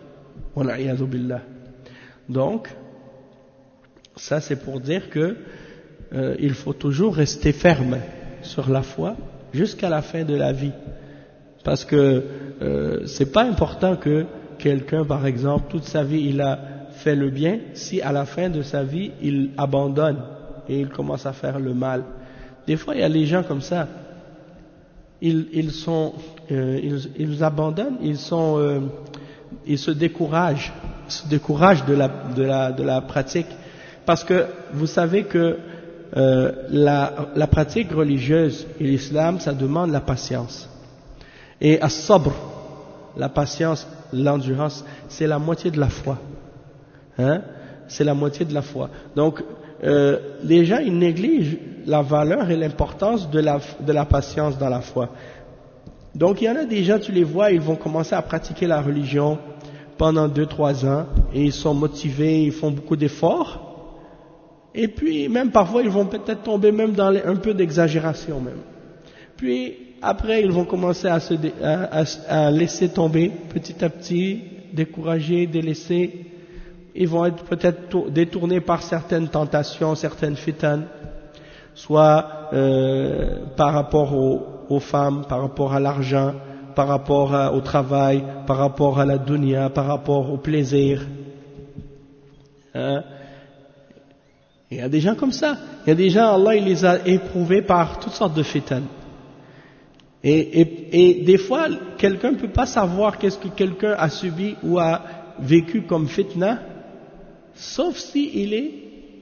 Donc, ça c'est pour dire que euh, il faut toujours rester ferme sur la foi jusqu'à la fin de la vie, parce que euh, c'est pas important que quelqu'un, par exemple, toute sa vie il a fait le bien, si à la fin de sa vie il abandonne et il commence à faire le mal. Des fois il y a les gens comme ça, ils, ils sont euh, ils, ils abandonnent, ils sont euh, ils se découragent, ils se découragent de la, de la, de la pratique, parce que vous savez que euh, la, la pratique religieuse et l'islam, ça demande la patience. Et as-sabr, la patience, l'endurance, c'est la moitié de la foi. Hein? C'est la moitié de la foi. Donc, euh, les gens, ils négligent la valeur et l'importance de la, de la patience dans la foi. Donc il y en a des gens, tu les vois, ils vont commencer à pratiquer la religion pendant deux, trois ans, et ils sont motivés, ils font beaucoup d'efforts, et puis même parfois ils vont peut-être tomber même dans les, un peu d'exagération même. Puis après ils vont commencer à se dé, à, à, à laisser tomber petit à petit, décourager, délaisser. Ils vont être peut-être détournés par certaines tentations, certaines fitanes, soit euh, par rapport aux aux femmes, par rapport à l'argent, par rapport à, au travail, par rapport à la dunya, par rapport au plaisir. Hein? Il y a des gens comme ça. Il y a des gens, Allah il les a éprouvés par toutes sortes de fitanes. Et, et, et des fois, quelqu'un ne peut pas savoir qu'est-ce que quelqu'un a subi ou a vécu comme fitna, sauf si il est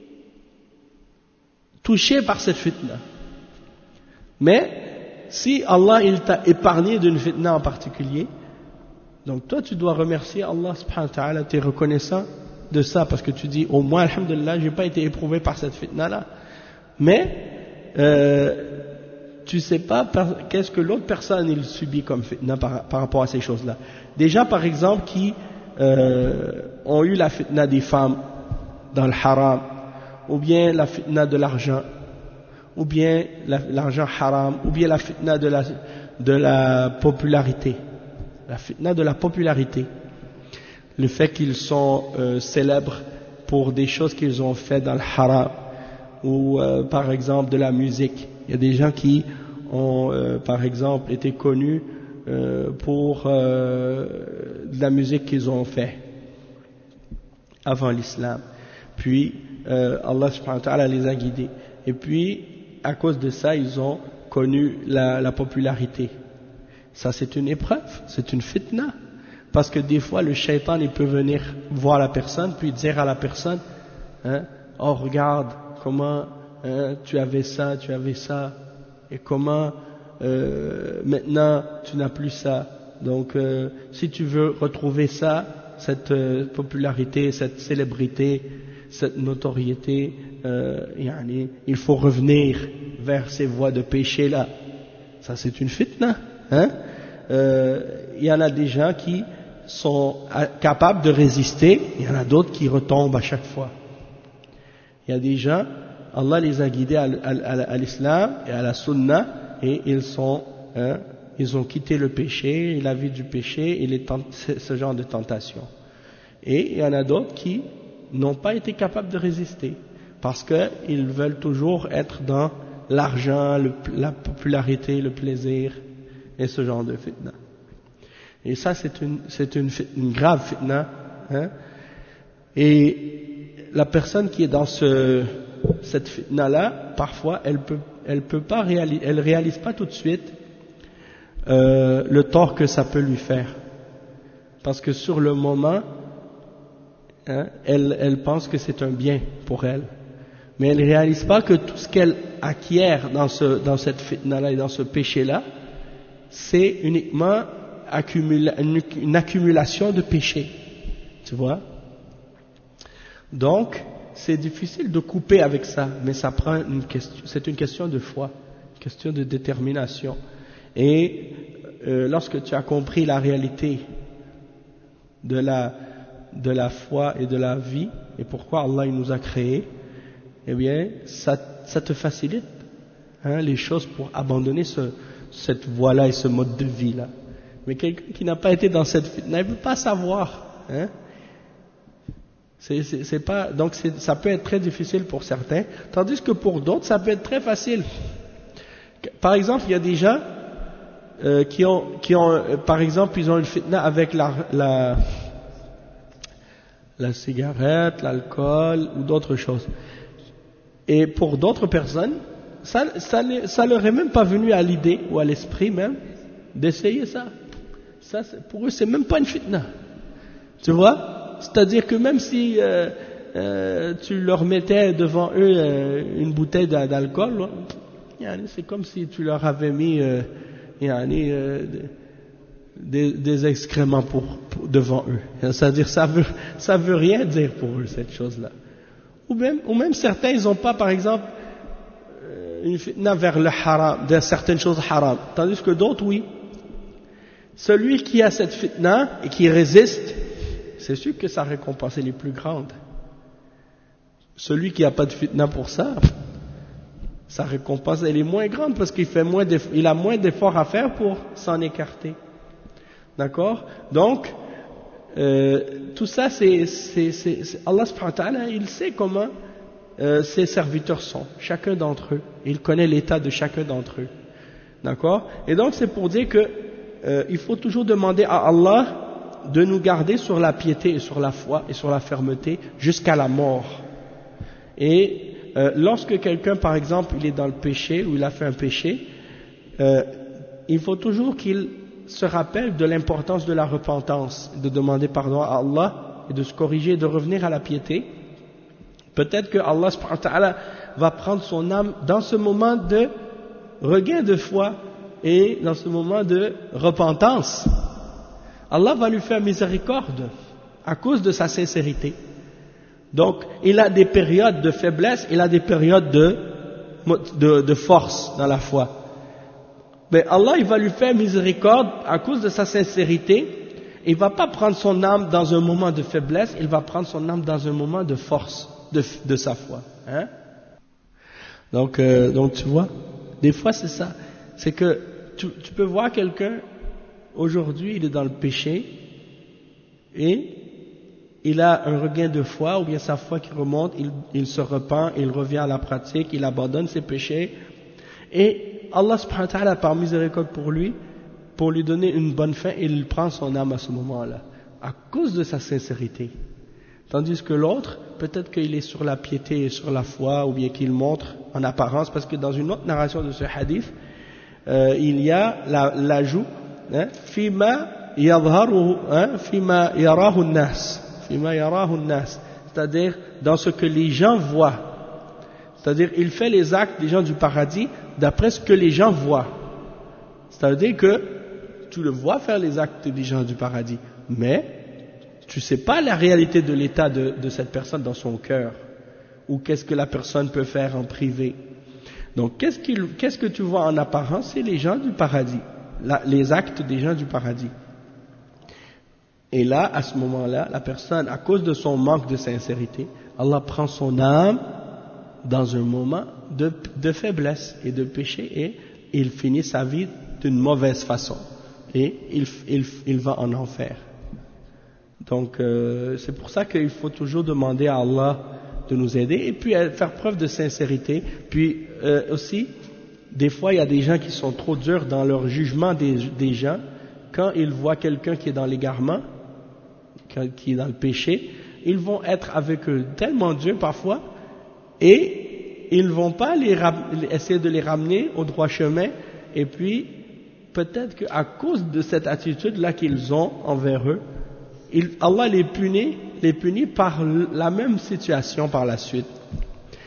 touché par cette fitna. Mais si Allah il t'a épargné d'une fitna en particulier, donc toi tu dois remercier Allah subhanahu wa ta'ala, tu es reconnaissant de ça, parce que tu dis au moins alhamdulillah j'ai pas été éprouvé par cette fitna là. Mais euh, tu sais pas qu'est-ce que l'autre personne il subit comme fitna par, par rapport à ces choses là. Déjà par exemple qui euh, ont eu la fitna des femmes dans le haram, ou bien la fitna de l'argent, ou bien l'argent haram, ou bien la fitna de la, de la popularité. La fitna de la popularité. Le fait qu'ils sont euh, célèbres pour des choses qu'ils ont fait dans le haram, ou euh, par exemple de la musique. Il y a des gens qui ont euh, par exemple été connus euh, pour euh, de la musique qu'ils ont fait avant l'islam. Puis euh, Allah subhanahu wa ta'ala les a guidés. Et puis à cause de ça, ils ont connu la, la popularité. Ça, c'est une épreuve, c'est une fitna. Parce que des fois, le shaitan, il peut venir voir la personne, puis dire à la personne, hein, oh, regarde, comment hein, tu avais ça, tu avais ça, et comment euh, maintenant tu n'as plus ça. Donc, euh, si tu veux retrouver ça, cette euh, popularité, cette célébrité, cette notoriété, euh, yani, il faut revenir vers ces voies de péché là. Ça c'est une fitna. Hein? Euh, il y en a des gens qui sont capables de résister, il y en a d'autres qui retombent à chaque fois. Il y a des gens, Allah les a guidés à, à, à, à l'islam et à la sunna, et ils sont, hein, ils ont quitté le péché, la vie du péché et les ce genre de tentation. Et il y en a d'autres qui n'ont pas été capables de résister, parce qu'ils veulent toujours être dans l'argent, le, la popularité, le plaisir, et ce genre de fitna. Et ça, c'est une, c'est une, une grave fitna. Hein? Et la personne qui est dans ce, cette fitna-là, parfois, elle peut, elle peut pas réaliser, elle réalise pas tout de suite euh, le tort que ça peut lui faire, parce que sur le moment, hein, elle, elle pense que c'est un bien pour elle. Mais elle ne réalise pas que tout ce qu'elle acquiert dans, ce, dans cette fitna-là et dans ce péché-là, c'est uniquement accumula, une, une accumulation de péchés. Tu vois? Donc, c'est difficile de couper avec ça, mais ça prend une question, c'est une question de foi, une question de détermination. Et euh, lorsque tu as compris la réalité de la, de la foi et de la vie, et pourquoi Allah il nous a créés, eh bien, ça, ça te facilite hein, les choses pour abandonner ce, cette voie-là et ce mode de vie-là. Mais quelqu'un qui n'a pas été dans cette fitna, il ne peut pas savoir. Hein. C'est, c'est, c'est pas, donc c'est, ça peut être très difficile pour certains, tandis que pour d'autres, ça peut être très facile. Par exemple, il y a des gens euh, qui ont, qui ont euh, par exemple, ils ont une fitna avec la, la, la cigarette, l'alcool ou d'autres choses. Et pour d'autres personnes, ça, ça, ça leur est même pas venu à l'idée ou à l'esprit même d'essayer ça. Ça, pour eux, c'est même pas une fitna. Tu vois? C'est-à-dire que même si euh, euh, tu leur mettais devant eux euh, une bouteille d'alcool, c'est comme si tu leur avais mis euh, euh, des, des excréments pour, pour, devant eux. C'est-à-dire ça veut, ça veut rien dire pour eux, cette chose-là. Ou même, ou même certains, ils n'ont pas, par exemple, une fitna vers le haram, de certaines choses haram, tandis que d'autres, oui. Celui qui a cette fitna et qui résiste, c'est sûr que sa récompense est les plus grande. Celui qui n'a pas de fitna pour ça, sa récompense elle est moins grande parce qu'il fait moins il a moins d'efforts à faire pour s'en écarter. D'accord? Donc, euh, tout ça, c'est, c'est, c'est, c'est Allah subhanahu wa ta'ala, il sait comment euh, ses serviteurs sont, chacun d'entre eux. Il connaît l'état de chacun d'entre eux. D'accord? Et donc, c'est pour dire que euh, il faut toujours demander à Allah de nous garder sur la piété et sur la foi et sur la fermeté jusqu'à la mort. Et euh, lorsque quelqu'un, par exemple, il est dans le péché ou il a fait un péché, euh, il faut toujours qu'il se rappelle de l'importance de la repentance, de demander pardon à Allah et de se corriger et de revenir à la piété. Peut-être que Allah subhanahu wa ta'ala va prendre son âme dans ce moment de regain de foi et dans ce moment de repentance. Allah va lui faire miséricorde à cause de sa sincérité. Donc, il a des périodes de faiblesse, il a des périodes de, de, de force dans la foi. Mais Allah, il va lui faire miséricorde à cause de sa sincérité. Il ne va pas prendre son âme dans un moment de faiblesse, il va prendre son âme dans un moment de force de, de sa foi. Hein? Donc, euh, donc, tu vois, des fois c'est ça. C'est que tu, tu peux voir quelqu'un, aujourd'hui il est dans le péché, et il a un regain de foi, ou bien sa foi qui remonte, il, il se repent, il revient à la pratique, il abandonne ses péchés, et Allah subhanahu wa ta'ala, par miséricorde pour lui, pour lui donner une bonne fin, il prend son âme à ce moment-là, à cause de sa sincérité. Tandis que l'autre, peut-être qu'il est sur la piété et sur la foi, ou bien qu'il montre en apparence, parce que dans une autre narration de ce hadith, euh, il y a l'ajout, hein, fima yadharuhu, hein, fima yarahu nas, fima yarahu nas, c'est-à-dire dans ce que les gens voient. C'est-à-dire, il fait les actes des gens du paradis d'après ce que les gens voient. C'est-à-dire que tu le vois faire les actes des gens du paradis, mais tu ne sais pas la réalité de l'état de, de cette personne dans son cœur, ou qu'est-ce que la personne peut faire en privé. Donc, qu'est-ce, qu'il, qu'est-ce que tu vois en apparence? C'est les gens du paradis, la, les actes des gens du paradis. Et là, à ce moment-là, la personne, à cause de son manque de sincérité, Allah prend son âme dans un moment de, de faiblesse et de péché, et il finit sa vie d'une mauvaise façon, et il, il, il va en enfer. Donc euh, c'est pour ça qu'il faut toujours demander à Allah de nous aider, et puis faire preuve de sincérité. Puis euh, aussi, des fois il y a des gens qui sont trop durs dans leur jugement des, des gens, quand ils voient quelqu'un qui est dans l'égarement, qui est dans le péché, ils vont être avec eux tellement durs parfois, et ils ne vont pas les essayer de les ramener au droit chemin, et puis peut-être qu'à cause de cette attitude-là qu'ils ont envers eux, il, Allah les punit, les punit par la même situation par la suite.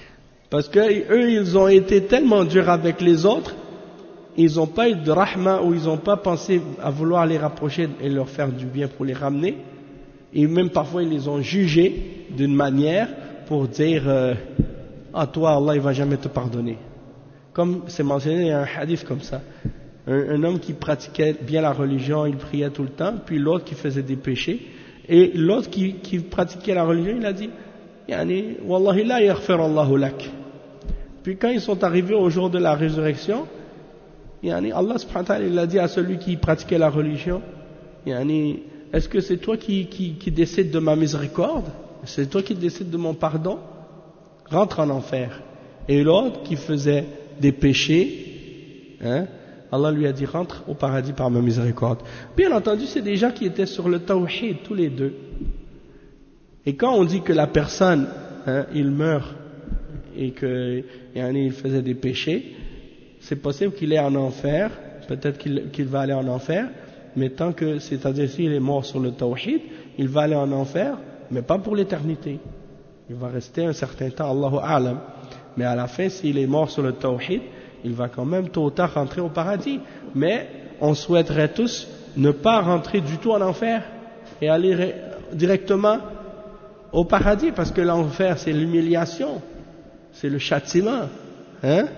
Parce que eux, ils ont été tellement durs avec les autres, ils n'ont pas eu de rahma, ou ils n'ont pas pensé à vouloir les rapprocher et leur faire du bien pour les ramener. Et même parfois, ils les ont jugés d'une manière pour dire euh, ah toi, Allah, il va jamais te pardonner. Comme c'est mentionné, il y a un hadith comme ça. Un, un homme qui pratiquait bien la religion, il priait tout le temps, puis l'autre qui faisait des péchés. Et l'autre qui, qui pratiquait la religion, il a dit Yani, Wallahi la yaghfir Allahu lak. Puis quand ils sont arrivés au jour de la résurrection, Yani, Allah subhanahu wa ta'ala, il a dit à celui qui pratiquait la religion, Yani, est-ce que c'est toi qui, qui, qui décides de ma miséricorde? C'est toi qui décides de mon pardon? Rentre en enfer. Et l'autre qui faisait des péchés, hein, Allah lui a dit rentre au paradis par ma miséricorde. Bien entendu, c'est des gens qui étaient sur le tawhid, tous les deux. Et quand on dit que la personne, hein, il meurt et que yani, il faisait des péchés, c'est possible qu'il est en enfer, peut-être qu'il, qu'il va aller en enfer, mais tant que, c'est-à-dire s'il est mort sur le tawhid, il va aller en enfer, mais pas pour l'éternité. Il va rester un certain temps, Allahu a'lam. Mais à la fin, s'il est mort sur le tawhid, il va quand même tôt ou tard rentrer au paradis. Mais on souhaiterait tous ne pas rentrer du tout en enfer et aller directement au paradis, parce que l'enfer, c'est l'humiliation, c'est le châtiment. Hein?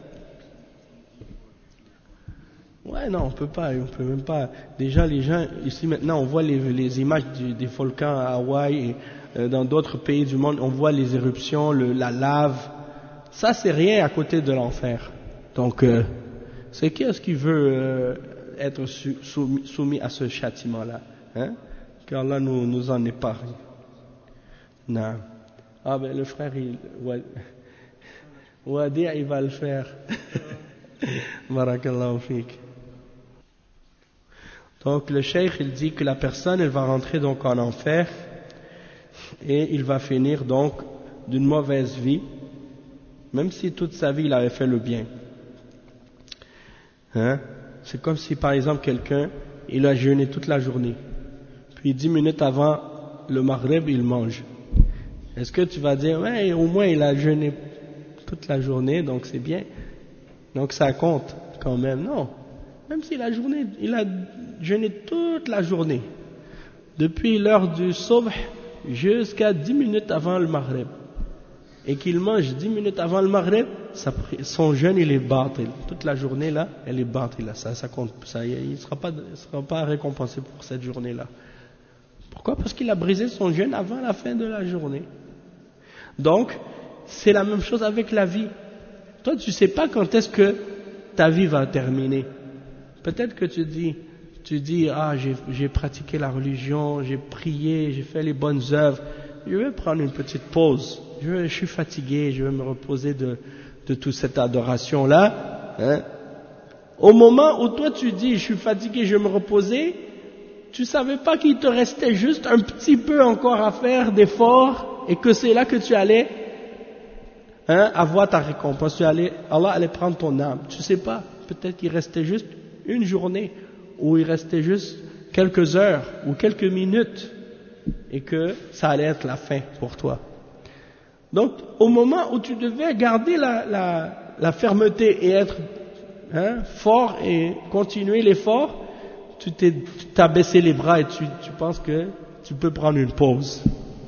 Ouais, non, on peut pas, on peut même pas. Déjà, les gens, ici maintenant, on voit les, les images du, des volcans à Hawaï et euh, dans d'autres pays du monde, on voit les éruptions, le, la lave. Ça, c'est rien à côté de l'enfer. Donc, euh, c'est qui est-ce qui veut euh, être soumis, soumis à ce châtiment-là, hein? Qu'Allah nous, nous en épargne. Non. Ah ben le frère, il, Wadi, il va le faire. Barakallahu fik. Donc le cheikh, il dit que la personne, elle va rentrer donc en enfer et il va finir donc d'une mauvaise vie, même si toute sa vie il avait fait le bien. Hein? C'est comme si par exemple quelqu'un, il a jeûné toute la journée, puis dix minutes avant le maghrib, il mange. Est-ce que tu vas dire, ouais, au moins il a jeûné toute la journée, donc c'est bien, donc ça compte quand même? Non. Même si la journée, il a jeûné toute la journée, depuis l'heure du subh jusqu'à dix minutes avant le maghrib, et qu'il mange dix minutes avant le maghrib, ça, son jeûne il est batil. Toute la journée là, elle est batil. Ça, ça compte, ça, il ne sera pas, sera pas récompensé pour cette journée là. Pourquoi? Parce qu'il a brisé son jeûne avant la fin de la journée. Donc, c'est la même chose avec la vie. Toi, tu ne sais pas quand est-ce que ta vie va terminer. Peut-être que tu dis, tu dis, ah, j'ai, j'ai pratiqué la religion, j'ai prié, j'ai fait les bonnes œuvres, je vais prendre une petite pause. Je, je suis fatigué, je vais me reposer de, de toute cette adoration-là. Hein. Au moment où toi tu dis, je suis fatigué, je vais me reposer, tu savais pas qu'il te restait juste un petit peu encore à faire d'efforts et que c'est là que tu allais hein, avoir ta récompense. Tu allais, Allah allait prendre ton âme. Tu sais pas, peut-être qu'il restait juste une journée ou il restait juste quelques heures ou quelques minutes et que ça allait être la fin pour toi. Donc, au moment où tu devais garder la, la, la fermeté et être hein, fort et continuer l'effort, tu t'es, tu t'as baissé les bras et tu, tu penses que tu peux prendre une pause.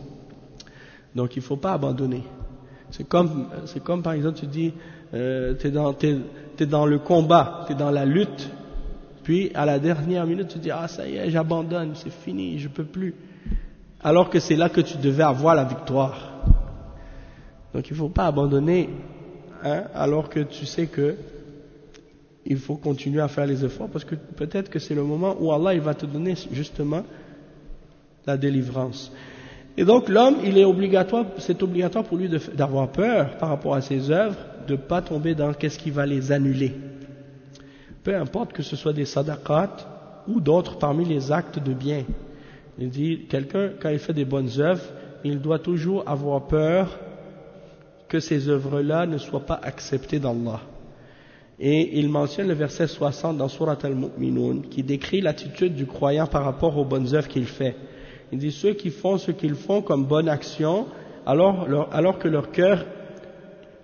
Donc, il ne faut pas abandonner. C'est comme, c'est comme par exemple, tu dis, euh, tu es dans, t'es, t'es dans le combat, tu es dans la lutte, puis à la dernière minute, tu dis, ah ça y est, j'abandonne, c'est fini, je ne peux plus. Alors que c'est là que tu devais avoir la victoire. Donc il ne faut pas abandonner, hein, alors que tu sais que il faut continuer à faire les efforts, parce que peut-être que c'est le moment où Allah il va te donner justement la délivrance. Et donc l'homme, il est obligatoire, c'est obligatoire pour lui de, d'avoir peur par rapport à ses œuvres, de ne pas tomber dans qu'est-ce qui va les annuler. Peu importe que ce soit des sadaqat ou d'autres parmi les actes de bien. Il dit, quelqu'un, quand il fait des bonnes œuvres, il doit toujours avoir peur que ces œuvres-là ne soient pas acceptées d'Allah. Et il mentionne le verset soixante dans Surat Al-Mu'minun, qui décrit l'attitude du croyant par rapport aux bonnes œuvres qu'il fait. Il dit, ceux qui font ce qu'ils font comme bonne action, alors, leur, alors que leur cœur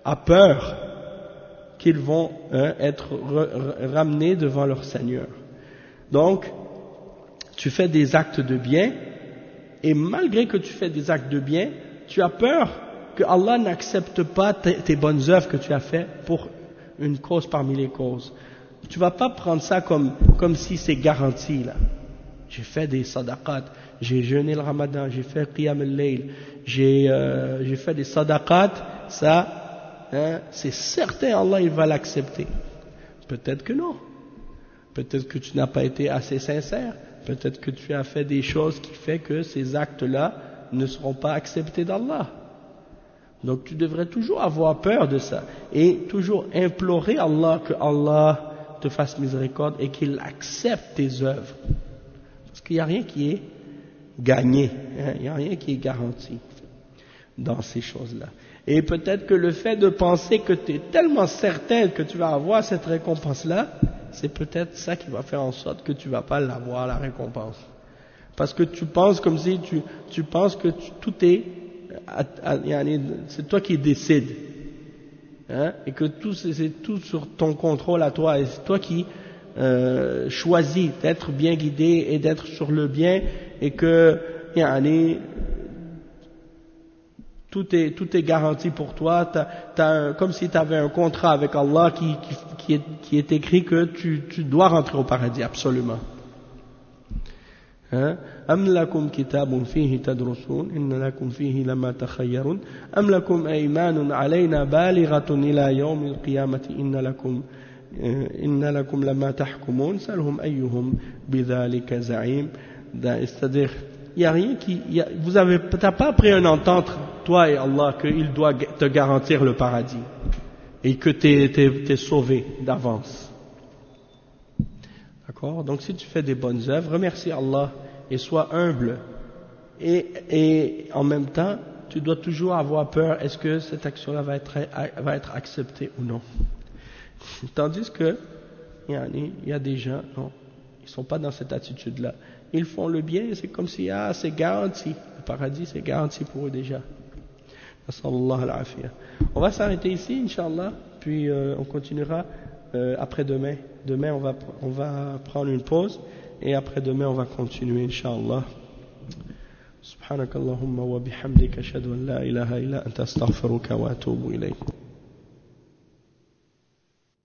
a peur qu'ils vont hein, être ramenés devant leur Seigneur. Donc, tu fais des actes de bien, et malgré que tu fais des actes de bien, tu as peur que Allah n'accepte pas tes bonnes œuvres que tu as faites pour une cause parmi les causes. Tu vas pas prendre ça comme, comme si c'est garanti, là. J'ai fait des sadaqat, j'ai jeûné le ramadan, j'ai fait qiyam al-layl, j'ai, euh, j'ai fait des sadaqat, ça, hein, c'est certain Allah il va l'accepter. Peut-être que non. Peut-être que tu n'as pas été assez sincère. Peut-être que tu as fait des choses qui font que ces actes-là ne seront pas acceptés d'Allah. Donc tu devrais toujours avoir peur de ça et toujours implorer Allah que Allah te fasse miséricorde et qu'il accepte tes œuvres. Parce qu'il n'y a rien qui est gagné, hein, il n'y a rien qui est garanti dans ces choses-là. Et peut-être que le fait de penser que tu es tellement certain que tu vas avoir cette récompense-là, c'est peut-être ça qui va faire en sorte que tu ne vas pas l'avoir, la récompense. Parce que tu penses comme si tu, tu penses que tu, tout est, c'est toi qui décides. Hein, et que tout, c'est tout sur ton contrôle à toi. Et c'est toi qui euh, choisis d'être bien guidé et d'être sur le bien. Et que, yani, tout est, tout est garanti pour toi. T'as, t'as un, comme si tu avais un contrat avec Allah qui, qui, qui, est, qui est écrit que tu, tu dois rentrer au paradis, absolument. أم لكم كتاب فيه تدرسون إن لكم فيه لما تخيرون أم لكم أيمان علينا بالغة إلى يوم القيامة إن لكم إن لكم لما تحكمون سلهم أيهم بذلك زعيم. C'est-à-dire, il n'y a rien qui, y a, vous avez, t'as pas pris une entente, toi et Allah, qu'il doit te garantir le paradis et que t'es, t'es, t'es sauvé d'avance. D'accord? Donc si tu fais des bonnes œuvres, remercie Allah et sois humble. Et, et en même temps, tu dois toujours avoir peur, est-ce que cette action-là va être, va être acceptée ou non? Tandis que, il y a des gens, non, ils ne sont pas dans cette attitude-là. Ils font le bien, c'est comme si, ah, c'est garanti. Le paradis, c'est garanti pour eux déjà. On va s'arrêter ici, Inch'Allah, puis euh, on continuera euh, après-demain. Demain, on va, on va prendre une pause, et après-demain, on va continuer, Inch'Allah. Subhanakallahumma wa bihamdika ashhadu an la ilaha illa anta astaghfiruka wa atubu ilayk.